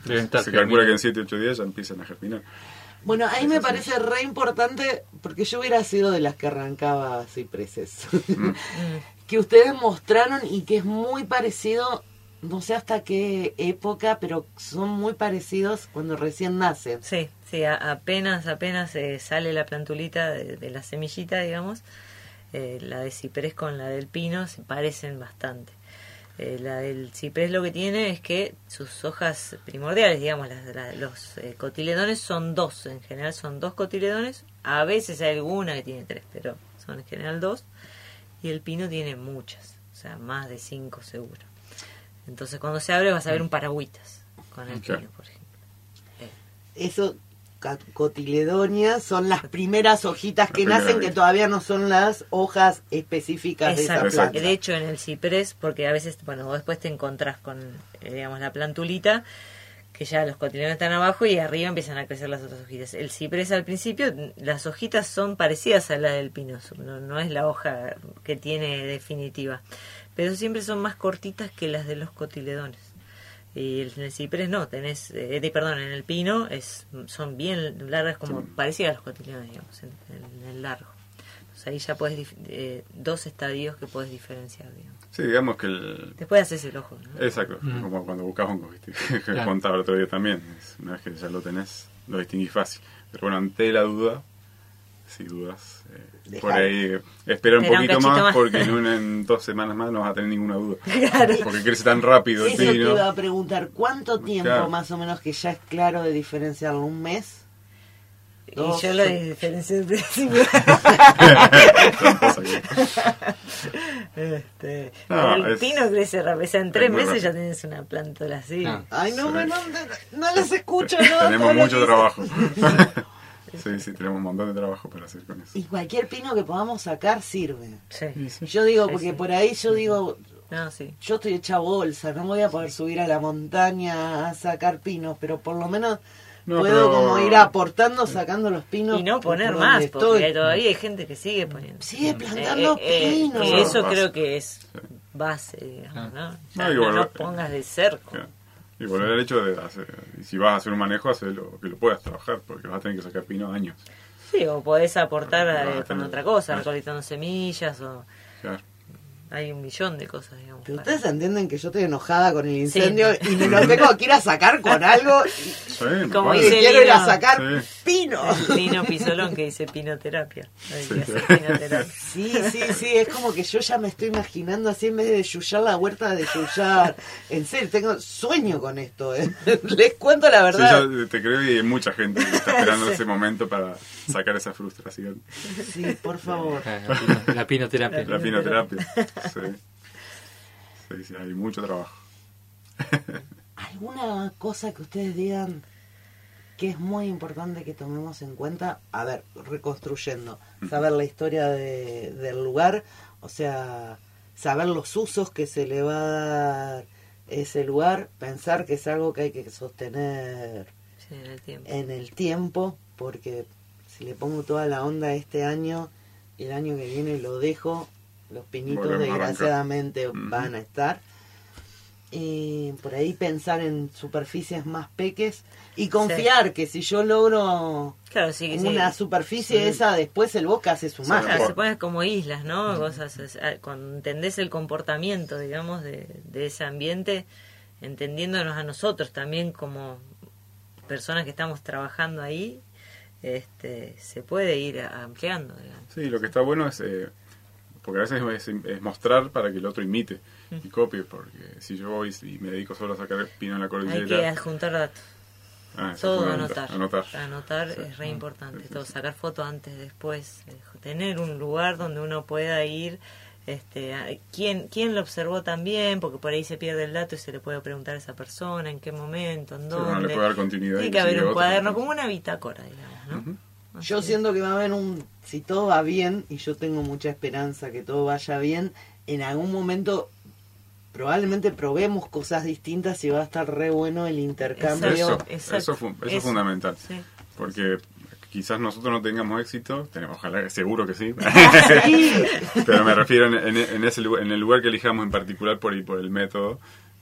Se calcula que en 7-8 días ya empiezan a germinar. Bueno, ahí me parece re importante, porque yo hubiera sido de las que arrancaba cipreses, que ustedes mostraron y que es muy parecido, no sé hasta qué época, pero son muy parecidos cuando recién nacen. Sí, apenas sale la plantulita de la semillita, digamos, la de ciprés con la del pino se parecen bastante. La del ciprés lo que tiene es que sus hojas primordiales, digamos, los cotiledones son 2, en general son 2 cotiledones, a veces hay alguna que tiene 3, pero son en general 2, y el pino tiene muchas, o sea, más de 5 seguro. Entonces cuando se abre vas a ver un paragüitas con el pino, por ejemplo. Eso, cotiledonia, son las primeras hojitas que nacen, que todavía no son las hojas específicas de esa planta. De hecho, en el ciprés, porque a veces, bueno, vos después te encontrás con, digamos, la plantulita, que ya los cotiledones están abajo y arriba empiezan a crecer las otras hojitas. El ciprés al principio, las hojitas son parecidas a las del pino, no es la hoja que tiene definitiva, pero siempre son más cortitas que las de los cotiledones. Y en el ciprés no, tenés, en el pino son bien largas, como parecidas a los cotiledones, digamos, en el largo. Entonces ahí ya puedes, 2 estadios que puedes diferenciar, digamos. Sí, digamos que después haces el ojo, ¿no? Exacto, como cuando buscas hongos, ¿viste? Claro. Contaba el otro día también, una vez que ya lo tenés, lo distinguís fácil. Pero bueno, ante la duda, si dudas, por ahí espera un poquito más, porque en 2 semanas más no vas a tener ninguna duda. Claro. Porque crece tan rápido el pino. Eso te iba a preguntar, ¿cuánto tiempo más o menos que ya es claro de diferenciarlo? ¿1 mes? Y yo lo diferencié al principio. El pino crece rápido, o sea, en 3 meses ya tienes una plántola así. Ay, no les escucho, ¿no? Tenemos mucho trabajo. Sí, tenemos un montón de trabajo para hacer con eso. Y cualquier pino que podamos sacar sirve. Sí. Yo digo, porque por ahí yo digo, sí. Yo estoy hecha bolsa, no voy a poder subir a la montaña a sacar pinos, pero por lo menos puedo como ir aportando, sacando los pinos. Y no poner más, porque todavía hay gente que sigue poniendo. Sigue plantando pinos. Y eso creo que es base, digamos, ¿no? No lo pongas de cerco. Claro. Y volver al hecho de si vas a hacer un manejo, hacerlo que lo puedas trabajar, porque vas a tener que sacar pino años. Sí, o podés aportar con otra cosa, recolectando semillas o... Claro. Hay 1.000.000 de cosas, digamos. Pero ustedes entienden que yo estoy enojada con el incendio y me lo tengo que ir a sacar con algo. Como dice quiero ir a sacar pino. El Lino Pisolón que dice pinoterapia. Sí, es como que yo ya me estoy imaginando así, en vez de yuyar la huerta, de yuyar. En serio, tengo sueño con esto. Les cuento la verdad. Sí, yo te creo y hay mucha gente que está esperando ese momento para sacar esa frustración. Sí, por favor. La pinoterapia. La pinoterapia. Sí, hay mucho trabajo. ¿Alguna cosa que ustedes digan que es muy importante que tomemos en cuenta? A ver, reconstruyendo, saber la historia del lugar, o sea, saber los usos que se le va a dar ese lugar, pensar que es algo que hay que sostener en el tiempo, porque si le pongo toda la onda este año, el año que viene lo dejo, los pinitos desgraciadamente van a estar. Y por ahí pensar en superficies más peques y confiar que si yo logro una superficie esa, después el bosque hace su magia. Se ponen como islas, ¿no? Cosas, cuando entendés el comportamiento, digamos, de ese ambiente, entendiéndonos a nosotros también como personas que estamos trabajando ahí, se puede ir ampliando, digamos. Sí, lo que está bueno es... porque a veces es mostrar para que el otro imite y copie, porque si yo voy y me dedico solo a sacar pino en la cordillera... Hay que adjuntar datos. Todo anotar. Anotar sí, es re importante. Sí, todo, sacar fotos antes, después. Tener un lugar donde uno pueda ir. ¿Quién lo observó también? Porque por ahí se pierde el dato y se le puede preguntar a esa persona en qué momento, en dónde. No le puede dar continuidad. Tiene que haber un cuaderno, como una bitácora, digamos, ¿no? Yo siento que va a haber si todo va bien, y yo tengo mucha esperanza que todo vaya bien, en algún momento probablemente probemos cosas distintas y va a estar re bueno el intercambio. Eso es fundamental, sí. Porque quizás nosotros no tengamos éxito, ojalá, seguro que sí, pero me refiero en el lugar que elijamos en particular por el método,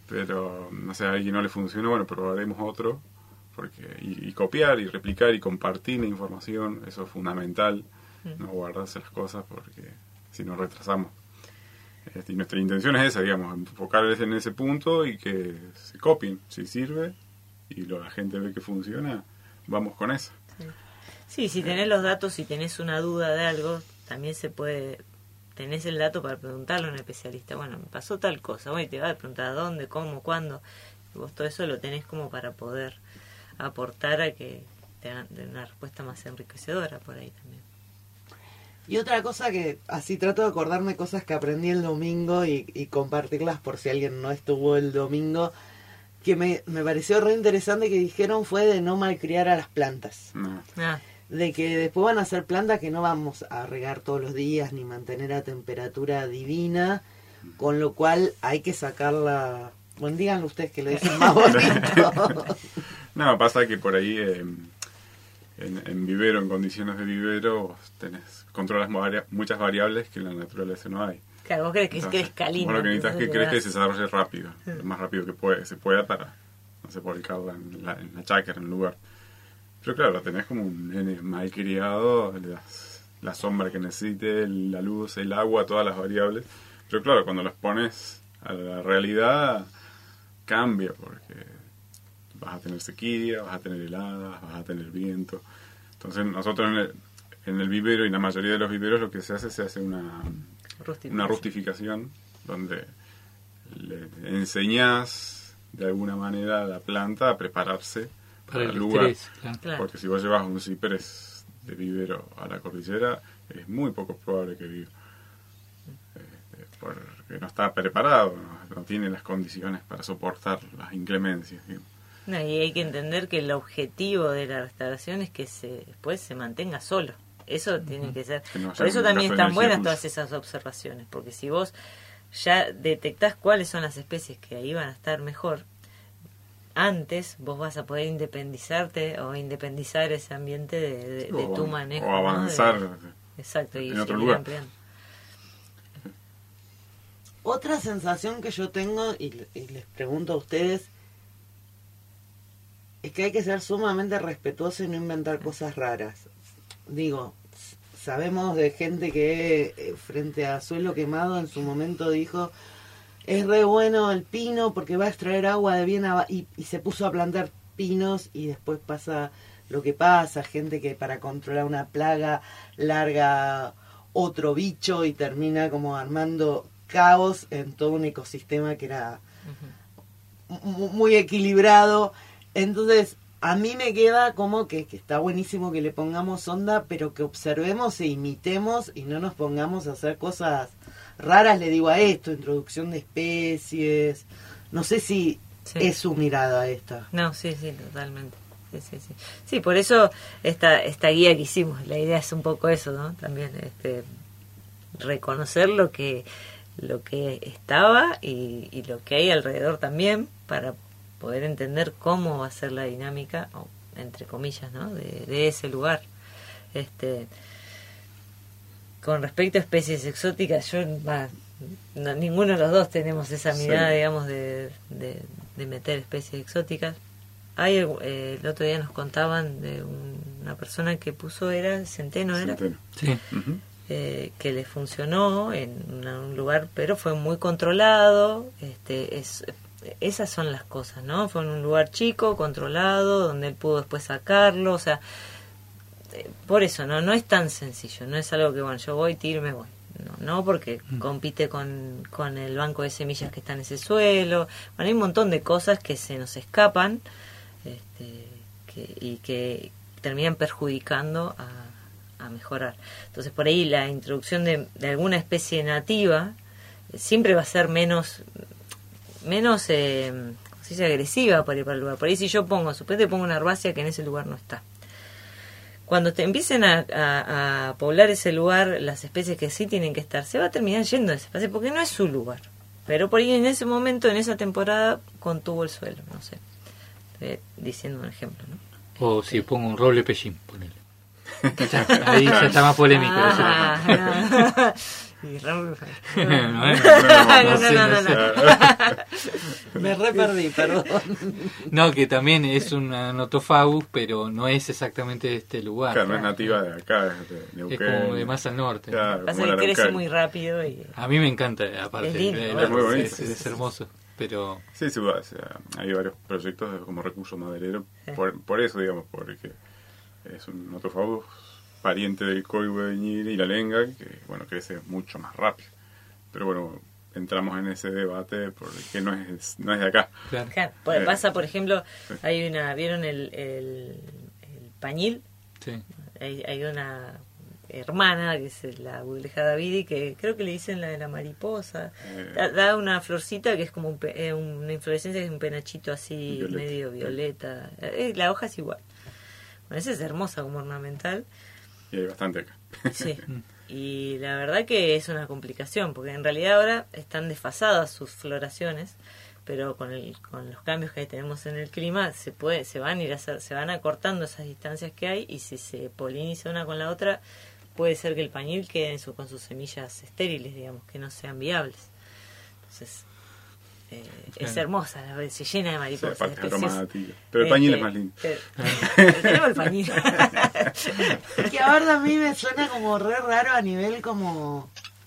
pero no sé, a alguien no le funcionó, bueno, probaremos otro, porque y copiar y replicar y compartir la información, eso es fundamental, no guardarse las cosas porque si no retrasamos. Y nuestra intención es esa, digamos, enfocarles en ese punto y que se copien, si sirve y la gente ve que funciona, vamos con eso. Sí, si tenés los datos, si tenés una duda de algo, también se puede, tenés el dato para preguntarle a un especialista, bueno, me pasó tal cosa, bueno, y te va a preguntar dónde, cómo, cuándo, y vos todo eso lo tenés como para poder aportar a que te hagan una respuesta más enriquecedora por ahí también. Y otra cosa que así trato de acordarme cosas que aprendí el domingo y compartirlas por si alguien no estuvo el domingo, que me pareció re interesante que dijeron fue de no malcriar a las plantas. De que después van a ser plantas que no vamos a regar todos los días ni mantener a temperatura divina, con lo cual hay que sacarla. Bueno, díganlo ustedes que lo dicen más bonito. No, pasa que por ahí en vivero, en condiciones de vivero, controlas muchas variables que en la naturaleza no hay. Claro, vos crees que crezca lindo. Vos lo que necesitas es que crezca y se desarrolle rápido, lo más rápido que se pueda para, no sé, publicarla en la chácara, en el lugar. Pero claro, lo tenés como un nene mal criado, le das la sombra que necesite, la luz, el agua, todas las variables. Pero claro, cuando los pones a la realidad, cambia, porque vas a tener sequía, vas a tener heladas, vas a tener viento. Entonces nosotros en el vivero y en la mayoría de los viveros lo que se hace una rustificación donde le enseñás de alguna manera a la planta a prepararse para el lugar. Estrés, claro. Porque si vos llevas un ciprés de vivero a la cordillera, es muy poco probable que viva. Porque no está preparado, no tiene las condiciones para soportar las inclemencias. Digamos. No, y hay que entender que el objetivo de la restauración es que después se mantenga solo. Eso tiene que ser. Por eso también están buenas todas esas observaciones, porque si vos ya detectás cuáles son las especies que ahí van a estar mejor, antes vos vas a poder independizarte o independizar ese ambiente de tu manejo. O avanzar, ¿no? Exacto, y en otro lugar. Ampliando. Otra sensación que yo tengo, y les pregunto a ustedes, es que hay que ser sumamente respetuoso y no inventar cosas raras. Digo, sabemos de gente que frente a suelo quemado en su momento dijo, es re bueno el pino porque va a extraer agua de bien abajo, y se puso a plantar pinos y después pasa lo que pasa, gente que para controlar una plaga larga otro bicho y termina como armando caos en todo un ecosistema que era muy equilibrado. Entonces a mí me queda como que está buenísimo que le pongamos onda, pero que observemos e imitemos y no nos pongamos a hacer cosas raras. Le digo a esto, introducción de especies, no sé si es su mirada esta. No, sí, totalmente. Sí, por eso esta guía que hicimos, la idea es un poco eso, ¿no? También reconocer lo que estaba y lo que hay alrededor también, para poder entender cómo va a ser la dinámica, entre comillas, ¿no? de ese lugar. Con respecto a especies exóticas, ninguno de los dos tenemos esa mirada, digamos, de meter especies exóticas. El otro día nos contaban de una persona que puso, centeno. Sí. Que le funcionó en un lugar, pero fue muy controlado. Esas son las cosas, ¿no? Fue en un lugar chico, controlado, donde él pudo después sacarlo. O sea, por eso no es tan sencillo, no es algo que, bueno, yo voy, tiro y me voy. No, porque compite con el banco de semillas que está en ese suelo. Bueno, hay un montón de cosas que se nos escapan y que terminan perjudicando a mejorar. Entonces, por ahí la introducción de alguna especie nativa siempre va a ser menos agresiva para ir para el lugar. Por ahí si yo pongo una herbácea que en ese lugar no está. Cuando te empiecen a poblar ese lugar, las especies que sí tienen que estar, se va a terminar yendo de ese espacio porque no es su lugar. Pero por ahí en ese momento, en esa temporada, contuvo el suelo, no sé. Estoy diciendo un ejemplo, ¿no? O si pongo un roble pellín, ponele. Ahí ya está más polémico. Y Raúl... No. Me re perdí, perdón. No, que también es una Nothofagus, pero no es exactamente de este lugar. Claro, no es nativa de acá, es de Neuquén. Es como de más al norte. Claro, Pasa que crece muy rápido y... A mí me encanta, aparte. Es lindo, es muy bonito. Es hermoso, pero... Sí, hay varios proyectos como recurso maderero, por eso, digamos, porque es un Nothofagus pariente del coihue y la lenga, que bueno, crece mucho más rápido. Pero bueno, entramos en ese debate porque no es de acá. Claro, pasa, por ejemplo, sí. ¿Vieron el pañil? Sí. Hay una hermana, que es la Bugleja Davidi, que creo que le dicen la de la mariposa. Da una florcita que es como una inflorescencia que es un penachito así, violeta. Medio violeta. La hoja es igual. Bueno, esa es hermosa como ornamental. Y hay bastante acá. Sí, y la verdad que es una complicación, porque en realidad ahora están desfasadas sus floraciones, pero con los cambios que tenemos en el clima se van acortando esas distancias que hay, y si se poliniza una con la otra, puede ser que el pañil quede con sus semillas estériles, digamos, que no sean viables. Entonces... es hermosa, se llena de mariposas. Sí, aparte es aromática. Pero el pañil es más lindo. Tenemos el pañil. Que ahora a mí me suena como re raro a nivel como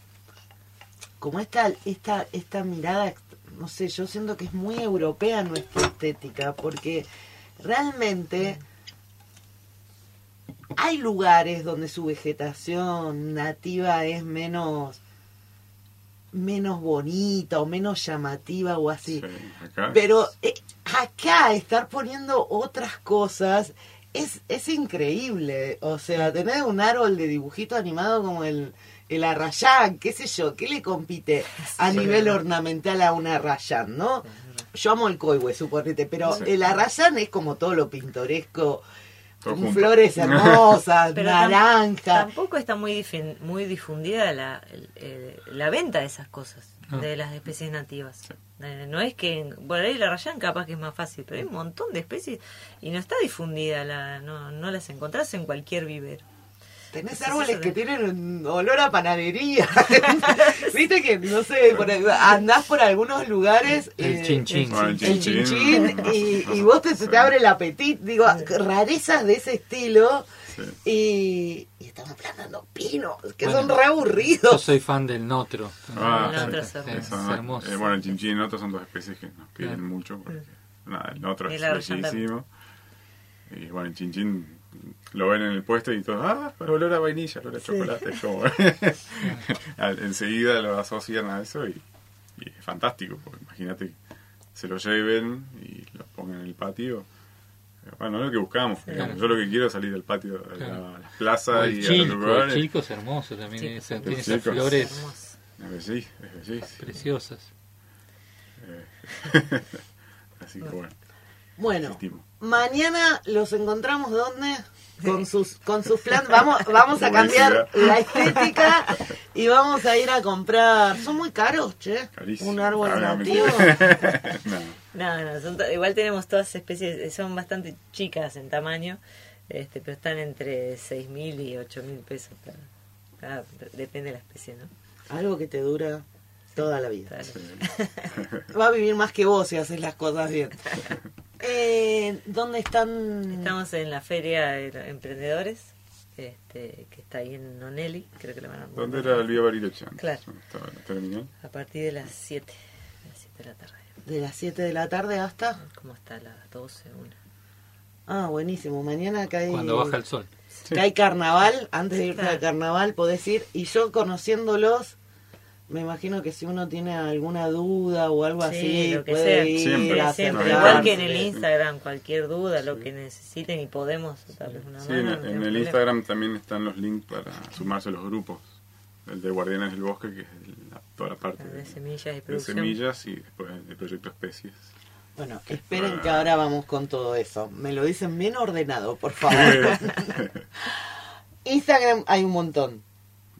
esta mirada, no sé, yo siento que es muy europea nuestra estética, porque realmente hay lugares donde su vegetación nativa es menos bonita o menos llamativa o así. Sí, acá. Pero acá estar poniendo otras cosas es increíble. O sea, tener un árbol de dibujito animado como el arrayán, qué sé yo, ¿qué le compite a nivel ornamental a un arrayán, no? Yo amo el coihue, suponete, pero el arrayán es como todo lo pintoresco, con flores hermosas, naranja. Tampoco está muy difundida la venta de esas cosas, de las especies nativas. Sí. No es que, bueno, ahí la arrayán capaz que es más fácil, pero hay un montón de especies y no está difundida, no las encontrás en cualquier vivero. Tenés árboles que tienen olor a panadería. Viste que, no sé, andás por algunos lugares. El chinchín. El chinchín y vos te abre el apetito. Digo, rarezas de ese estilo. Sí. Y estamos plantando pinos, que son re aburridos. Yo soy fan del notro. El notro es hermoso. Bueno, el chinchín y el notro son dos especies que nos piden mucho. Porque, el notro es bellísimo. Y bueno, el chinchín... lo ven en el puesto y todos, olor a vainilla, olor a chocolate, es como enseguida lo asocian a eso y es fantástico, porque imagínate que se lo lleven y lo pongan en el patio. Bueno, no es lo que buscamos, yo lo que quiero es salir del patio a las plazas y a los lugares. El chico es hermoso también, tiene esas flores es bellísimo. Preciosas. Así que bueno, existimos. Mañana los encontramos ¿dónde? Con sus plantas. Vamos a cambiar la estética y vamos a ir a comprar. Son muy caros, che. Carísimo. Un árbol nativo. No, igual tenemos todas especies, son bastante chicas en tamaño, pero están entre 6.000 y 8.000 pesos. Depende de la especie, ¿no? Algo que te dura toda la vida. Va a vivir más que vos si haces las cosas bien. ¿Dónde están? Estamos en la Feria de Emprendedores, que está ahí en Nonelli, creo que le van a... ¿Dónde era el Vía Bariloche? Claro. ¿Terminal? A partir de las 7 de la tarde. ¿De las 7 de la tarde hasta? Como hasta las 12, 1. Ah, buenísimo. Mañana acá hay... Cuando baja el sol. Que hay carnaval, antes de irte al carnaval podés ir, y yo conociéndolos... Me imagino que si uno tiene alguna duda o algo así, lo que puede sea. ir siempre. Igual que en el Instagram, cualquier duda, lo que necesiten y podemos darles una mano. En el Instagram también están los links para sumarse a los grupos. El de Guardianes del Bosque, que es toda la parte de semillas y producción. De semillas y después el proyecto Especies. Bueno, esperen que ahora vamos con todo eso. Me lo dicen bien ordenado, por favor. Instagram hay un montón.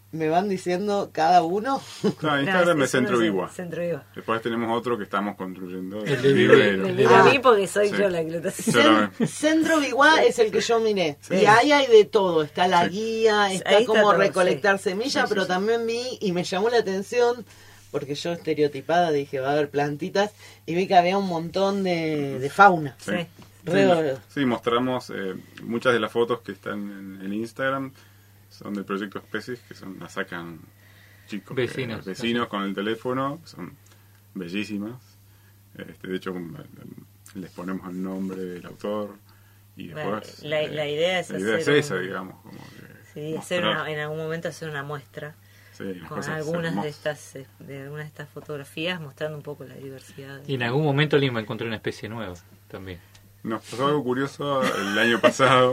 me van diciendo cada uno. No, Instagram es Centro Vigua. Centro Vigua. Después tenemos otro que estamos construyendo. El vivero. A mí porque soy yo la que lo está haciendo. Centro Vigua es el que yo miré. Sí. Y ahí hay de todo. Está la guía, está como todo, recolectar semillas, pero también vi y me llamó la atención, porque yo estereotipada dije, va a haber plantitas, y vi que había un montón de fauna. Sí. Sí, mostramos muchas de las fotos que están en Instagram. Son del proyecto Especies, que las sacan chicos, vecinos con el teléfono, son bellísimas. De hecho, les ponemos el nombre del autor y después... La idea es esa, digamos. Como que en algún momento hacer una muestra con algunas de estas fotografías, mostrando un poco la diversidad. Y en algún momento Lima encontró una especie nueva también. Nos pasó algo curioso el año pasado.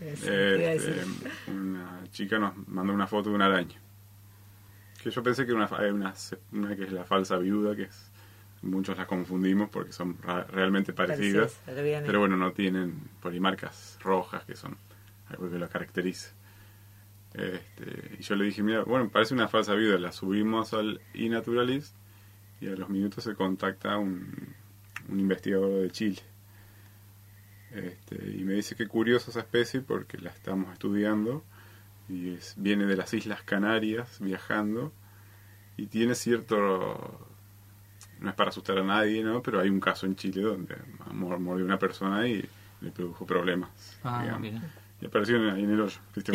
Una chica nos mandó una foto de una araña. Que yo pensé que era una que es la falsa viuda, que muchos las confundimos porque son realmente parecidas. Pero bueno, no tienen polimarcas rojas, que son algo que lo caracteriza. Y yo le dije, mira, bueno, parece una falsa viuda. La subimos al iNaturalist y a los minutos se contacta un investigador de Chile. Y me dice que curiosa esa especie porque la estamos estudiando y viene de las Islas Canarias viajando y tiene cierto, no es para asustar a nadie, ¿no? Pero hay un caso en Chile donde mordió una persona y le produjo problemas, digamos. Y apareció ahí en el hoyo, ¿viste?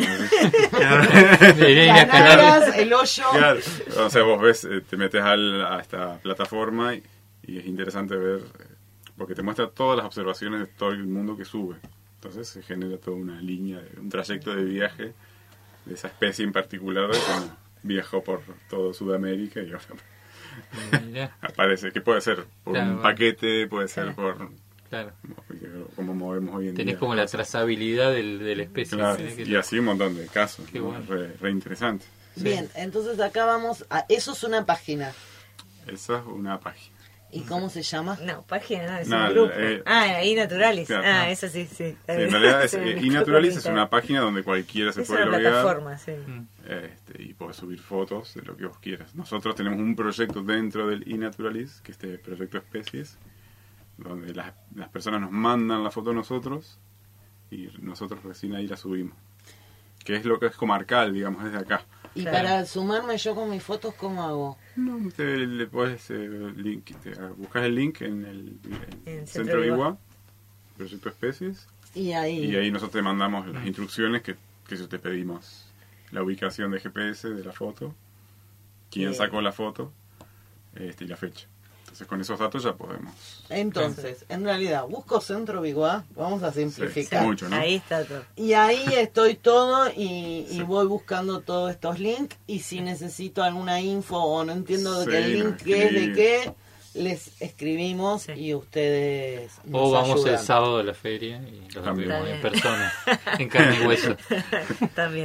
Canarias, el hoyo. Claro. O sea, vos ves, te metes a esta plataforma y es interesante ver, porque te muestra todas las observaciones de todo el mundo que sube. Entonces se genera toda una línea, un trayecto de viaje de esa especie en particular, de cómo viajó por todo Sudamérica y ahora aparece, que puede ser por un paquete, puede ser por... Claro. Como movemos hoy en día. Tenés como la trazabilidad de la especie. Claro, y así un montón de casos. Qué bueno. Re interesante. Bien, entonces acá vamos a... Eso es una página. Eso es una página. ¿Y cómo se llama? No, página, es un grupo. iNaturalist. Claro, eso sí. En realidad, iNaturalist es una página donde cualquiera se puede loguear. Es una plataforma, sí. Y puedes subir fotos de lo que vos quieras. Nosotros tenemos un proyecto dentro del iNaturalist, que es este proyecto Especies, donde las personas nos mandan la foto a nosotros y nosotros recién ahí la subimos. Que es lo que es comarcal, digamos, desde acá. Y para sumarme yo con mis fotos, ¿cómo hago? No, le puedes buscas el link en el Centro Vigua, Proyecto Especies, y ahí nosotros te mandamos las instrucciones que eso te pedimos, la ubicación de GPS de la foto, quién sacó la foto y la fecha. Entonces con esos datos ya podemos. Entonces, en realidad, busco Centro Vigua, vamos a simplificar. Sí, mucho, ¿no? Ahí está todo. Y ahí estoy todo y voy buscando todos estos links, y si necesito alguna info o no entiendo de el link qué es de qué, les escribimos y ustedes nos O vamos ayudan. el sábado a la feria y los vemos en persona, en carne y hueso. También.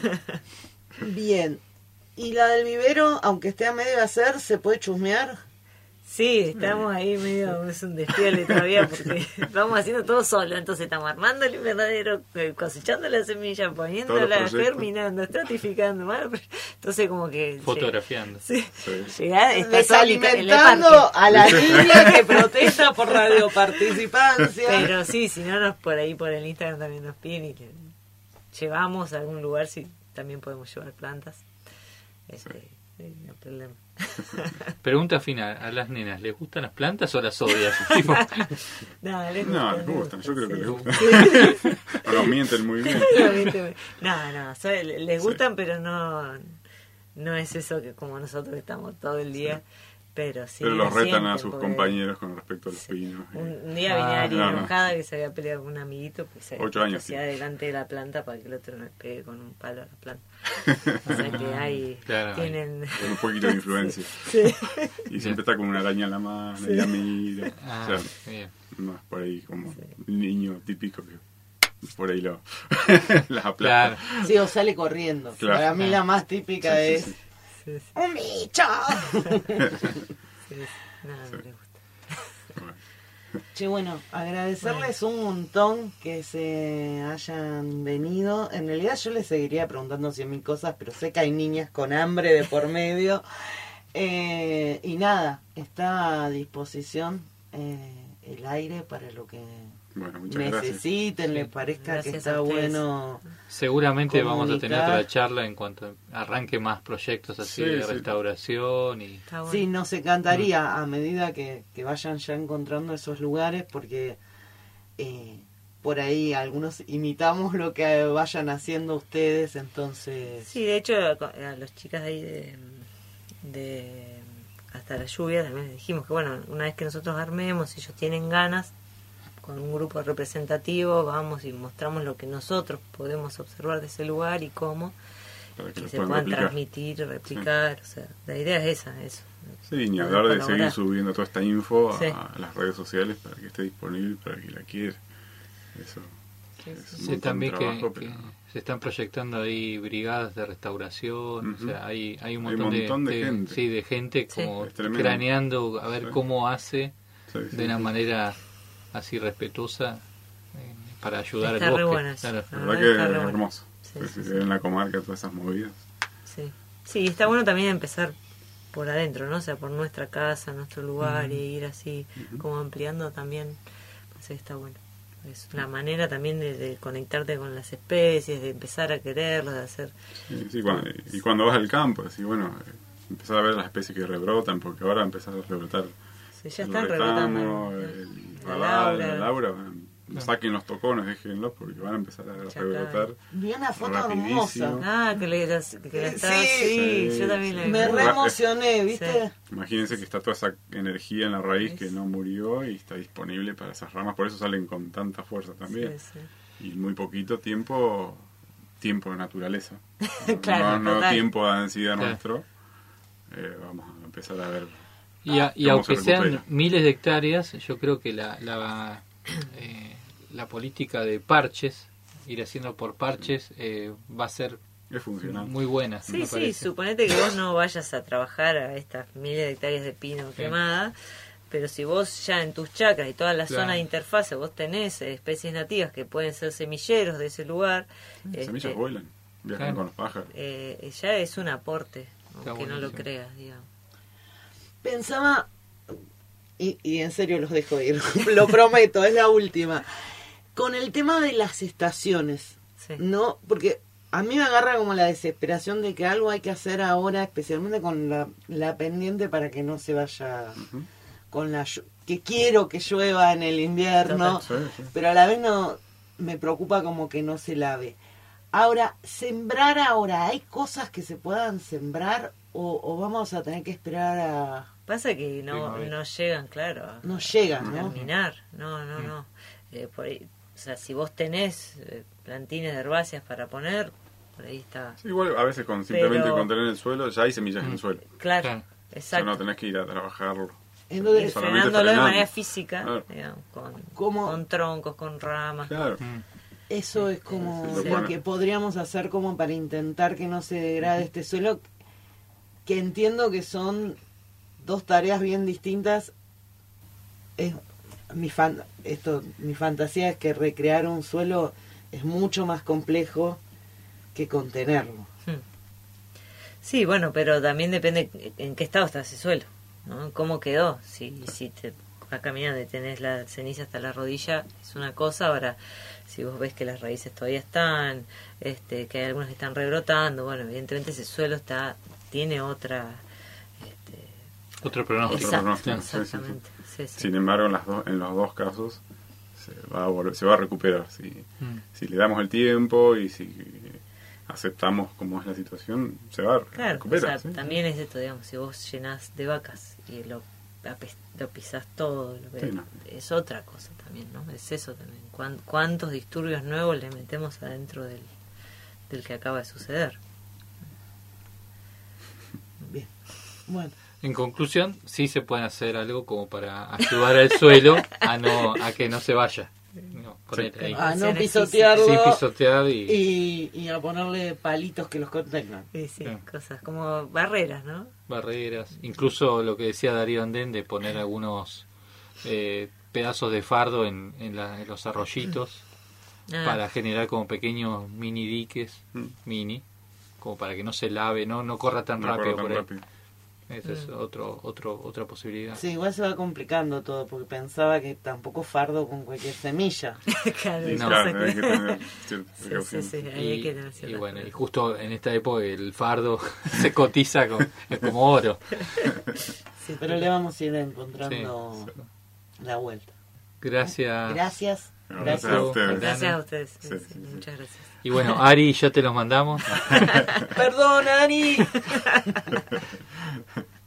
Bien. ¿Y la del vivero, aunque esté a medio de hacer, se puede chusmear? Sí, estamos ahí medio, es un despiole todavía porque vamos haciendo todo solo, entonces estamos armando el invernadero, cosechando la semilla, poniéndola, germinando, estratificando, entonces como que... Fotografiando. Desalimentando a la niña que protesta por radioparticipancia. Pero sí, si no, por ahí por el Instagram también nos piden y llevamos a algún lugar, sí, también podemos llevar plantas. No hay problema. Pregunta final, a las nenas, ¿les gustan las plantas o las odias? No, les gustan, yo creo que les gustan. No, mienten muy bien. Les gustan, pero no es eso que como nosotros estamos todo el día. Pero sí. Pero los retan a sus compañeros con respecto a los pinos. Un día venía Ari enojada que se había peleado con un amiguito, pues se 8 años hacía delante de la planta para que el otro no le pegue con un palo a la planta. O sea que ahí tienen un poquito de influencia. Sí. Y siempre está con una araña en la mano y la mira. O sea, no es por ahí como un niño típico que por ahí las aplasta. Sí, o sale corriendo. Claro. Para mí la más típica es... ¡Un bicho! No le gusta. Che, bueno, agradecerles un montón que se hayan venido. En realidad yo les seguiría preguntando 100.000 cosas, pero sé que hay niñas con hambre de por medio. Y nada, está a disposición el aire para lo que necesiten, les parezca que está bueno. Seguramente comunicar. vamos a tener otra charla en cuanto arranque más proyectos así de restauración. Y Bueno. Sí, nos encantaría a medida que vayan ya encontrando esos lugares, porque por ahí algunos imitamos lo que vayan haciendo ustedes, entonces... Sí, de hecho a los chicas de ahí de Hasta la Lluvia también les dijimos que bueno, una vez que nosotros armemos, si ellos tienen ganas, con un grupo representativo vamos y mostramos lo que nosotros podemos observar de ese lugar y cómo, que se puedan transmitir, replicar, o sea, la idea es esa, eso. Sí, ni hablar de seguir subiendo toda esta info a las redes sociales para que esté disponible para quien la quiera. Eso. Sí, también que se están proyectando ahí brigadas de restauración, o sea, hay un montón de gente. Sí, de gente como craneando a ver cómo hace de una manera así respetuosa para ayudar al bosque. Buena, claro. La verdad que es hermoso. En la comarca todas esas movidas. Sí, está bueno también empezar por adentro, ¿no? O sea, por nuestra casa, nuestro lugar, y ir así como ampliando también. Pues está bueno. Es una manera también de conectarte con las especies, de empezar a quererlas, de hacer... Y cuando vas al campo, así, bueno, empezar a ver las especies que rebrotan, porque ahora empezar a rebrotar ya están rebrotando. La Laura, saquen los tocones, déjenlos, porque van a empezar a rebrotar. Vi una foto hermosa. Que la está así, yo también la vi. Me re emocioné, ¿viste? Imagínense que está toda esa energía en la raíz que no murió y está disponible para esas ramas, por eso salen con tanta fuerza también. Y muy poquito tiempo de naturaleza. Claro, no tiempo de densidad nuestro. Vamos a empezar a ver. Y aunque sean miles de hectáreas, yo creo que la política de parches, ir haciendo por parches, va a ser muy buena. Sí, suponete que vos no vayas a trabajar a estas miles de hectáreas de pino quemada, pero si vos ya en tus chacras y toda la zona de interfase vos tenés especies nativas que pueden ser semilleros de ese lugar. Semillas vuelan, viajan con los pájaros. Ya es un aporte, aunque no lo creas, digamos. Pensaba, y en serio los dejo ir, lo prometo, es la última, con el tema de las estaciones, ¿no? Porque a mí me agarra como la desesperación de que algo hay que hacer ahora, especialmente con la pendiente para que no se vaya con que quiero que llueva en el invierno, pero a la vez no me preocupa como que no se lave. Ahora, sembrar ahora, ¿hay cosas que se puedan sembrar o vamos a tener que esperar a...? Pasa que no llegan, claro. No llegan, ¿no? A minar, no. Por ahí, o sea, si vos tenés plantines de herbáceas para poner, por ahí está. Sí, igual a veces simplemente con tener el suelo, ya hay semillas en el suelo. Claro, exacto. O sea, no tenés que ir a trabajarlo. Entonces, frenándolo de manera física, digamos, con troncos, con ramas. Claro. Eso es como lo que podríamos hacer como para intentar que no se degrade este suelo, que entiendo que son dos tareas bien distintas. Mi fantasía es que recrear un suelo es mucho más complejo que contenerlo. Sí, bueno, pero también depende en qué estado está ese suelo, ¿no? ¿Cómo quedó? Si te vas caminando y tenés la ceniza hasta la rodilla, es una cosa. Ahora, si vos ves que las raíces todavía están, que hay algunas que están rebrotando, bueno, evidentemente ese suelo tiene otro pronóstico. Exactamente. Sí. Sin embargo, en los dos casos se va a recuperar. Si le damos el tiempo y si aceptamos cómo es la situación, se va a recuperar. O sea, también es esto, digamos, si vos llenás de vacas y lo pisás todo, es otra cosa también, ¿no? Es eso también. ¿Cuántos disturbios nuevos le metemos adentro del que acaba de suceder? Bien, bueno. En conclusión, sí se puede hacer algo como para ayudar al suelo a que no se vaya. A no pisotearlo. Sin pisotear y a ponerle palitos que los contengan. Sí, cosas como barreras, ¿no? Barreras. Incluso lo que decía Darío Andén de poner algunos pedazos de fardo en los arroyitos para generar como pequeños mini diques, como para que no se lave, no corra tan rápido por ahí. Esa es otra posibilidad. Sí, igual se va complicando todo, porque pensaba que tampoco fardo con cualquier semilla. Claro, hay que tener cierta y bueno, y justo en esta época el fardo se cotiza como oro. Sí, pero le vamos a ir encontrando la vuelta. Gracias. Gracias a ustedes. Gracias a ustedes. Sí. Muchas gracias. Y bueno, Ari, ya te los mandamos. Perdón, Ari.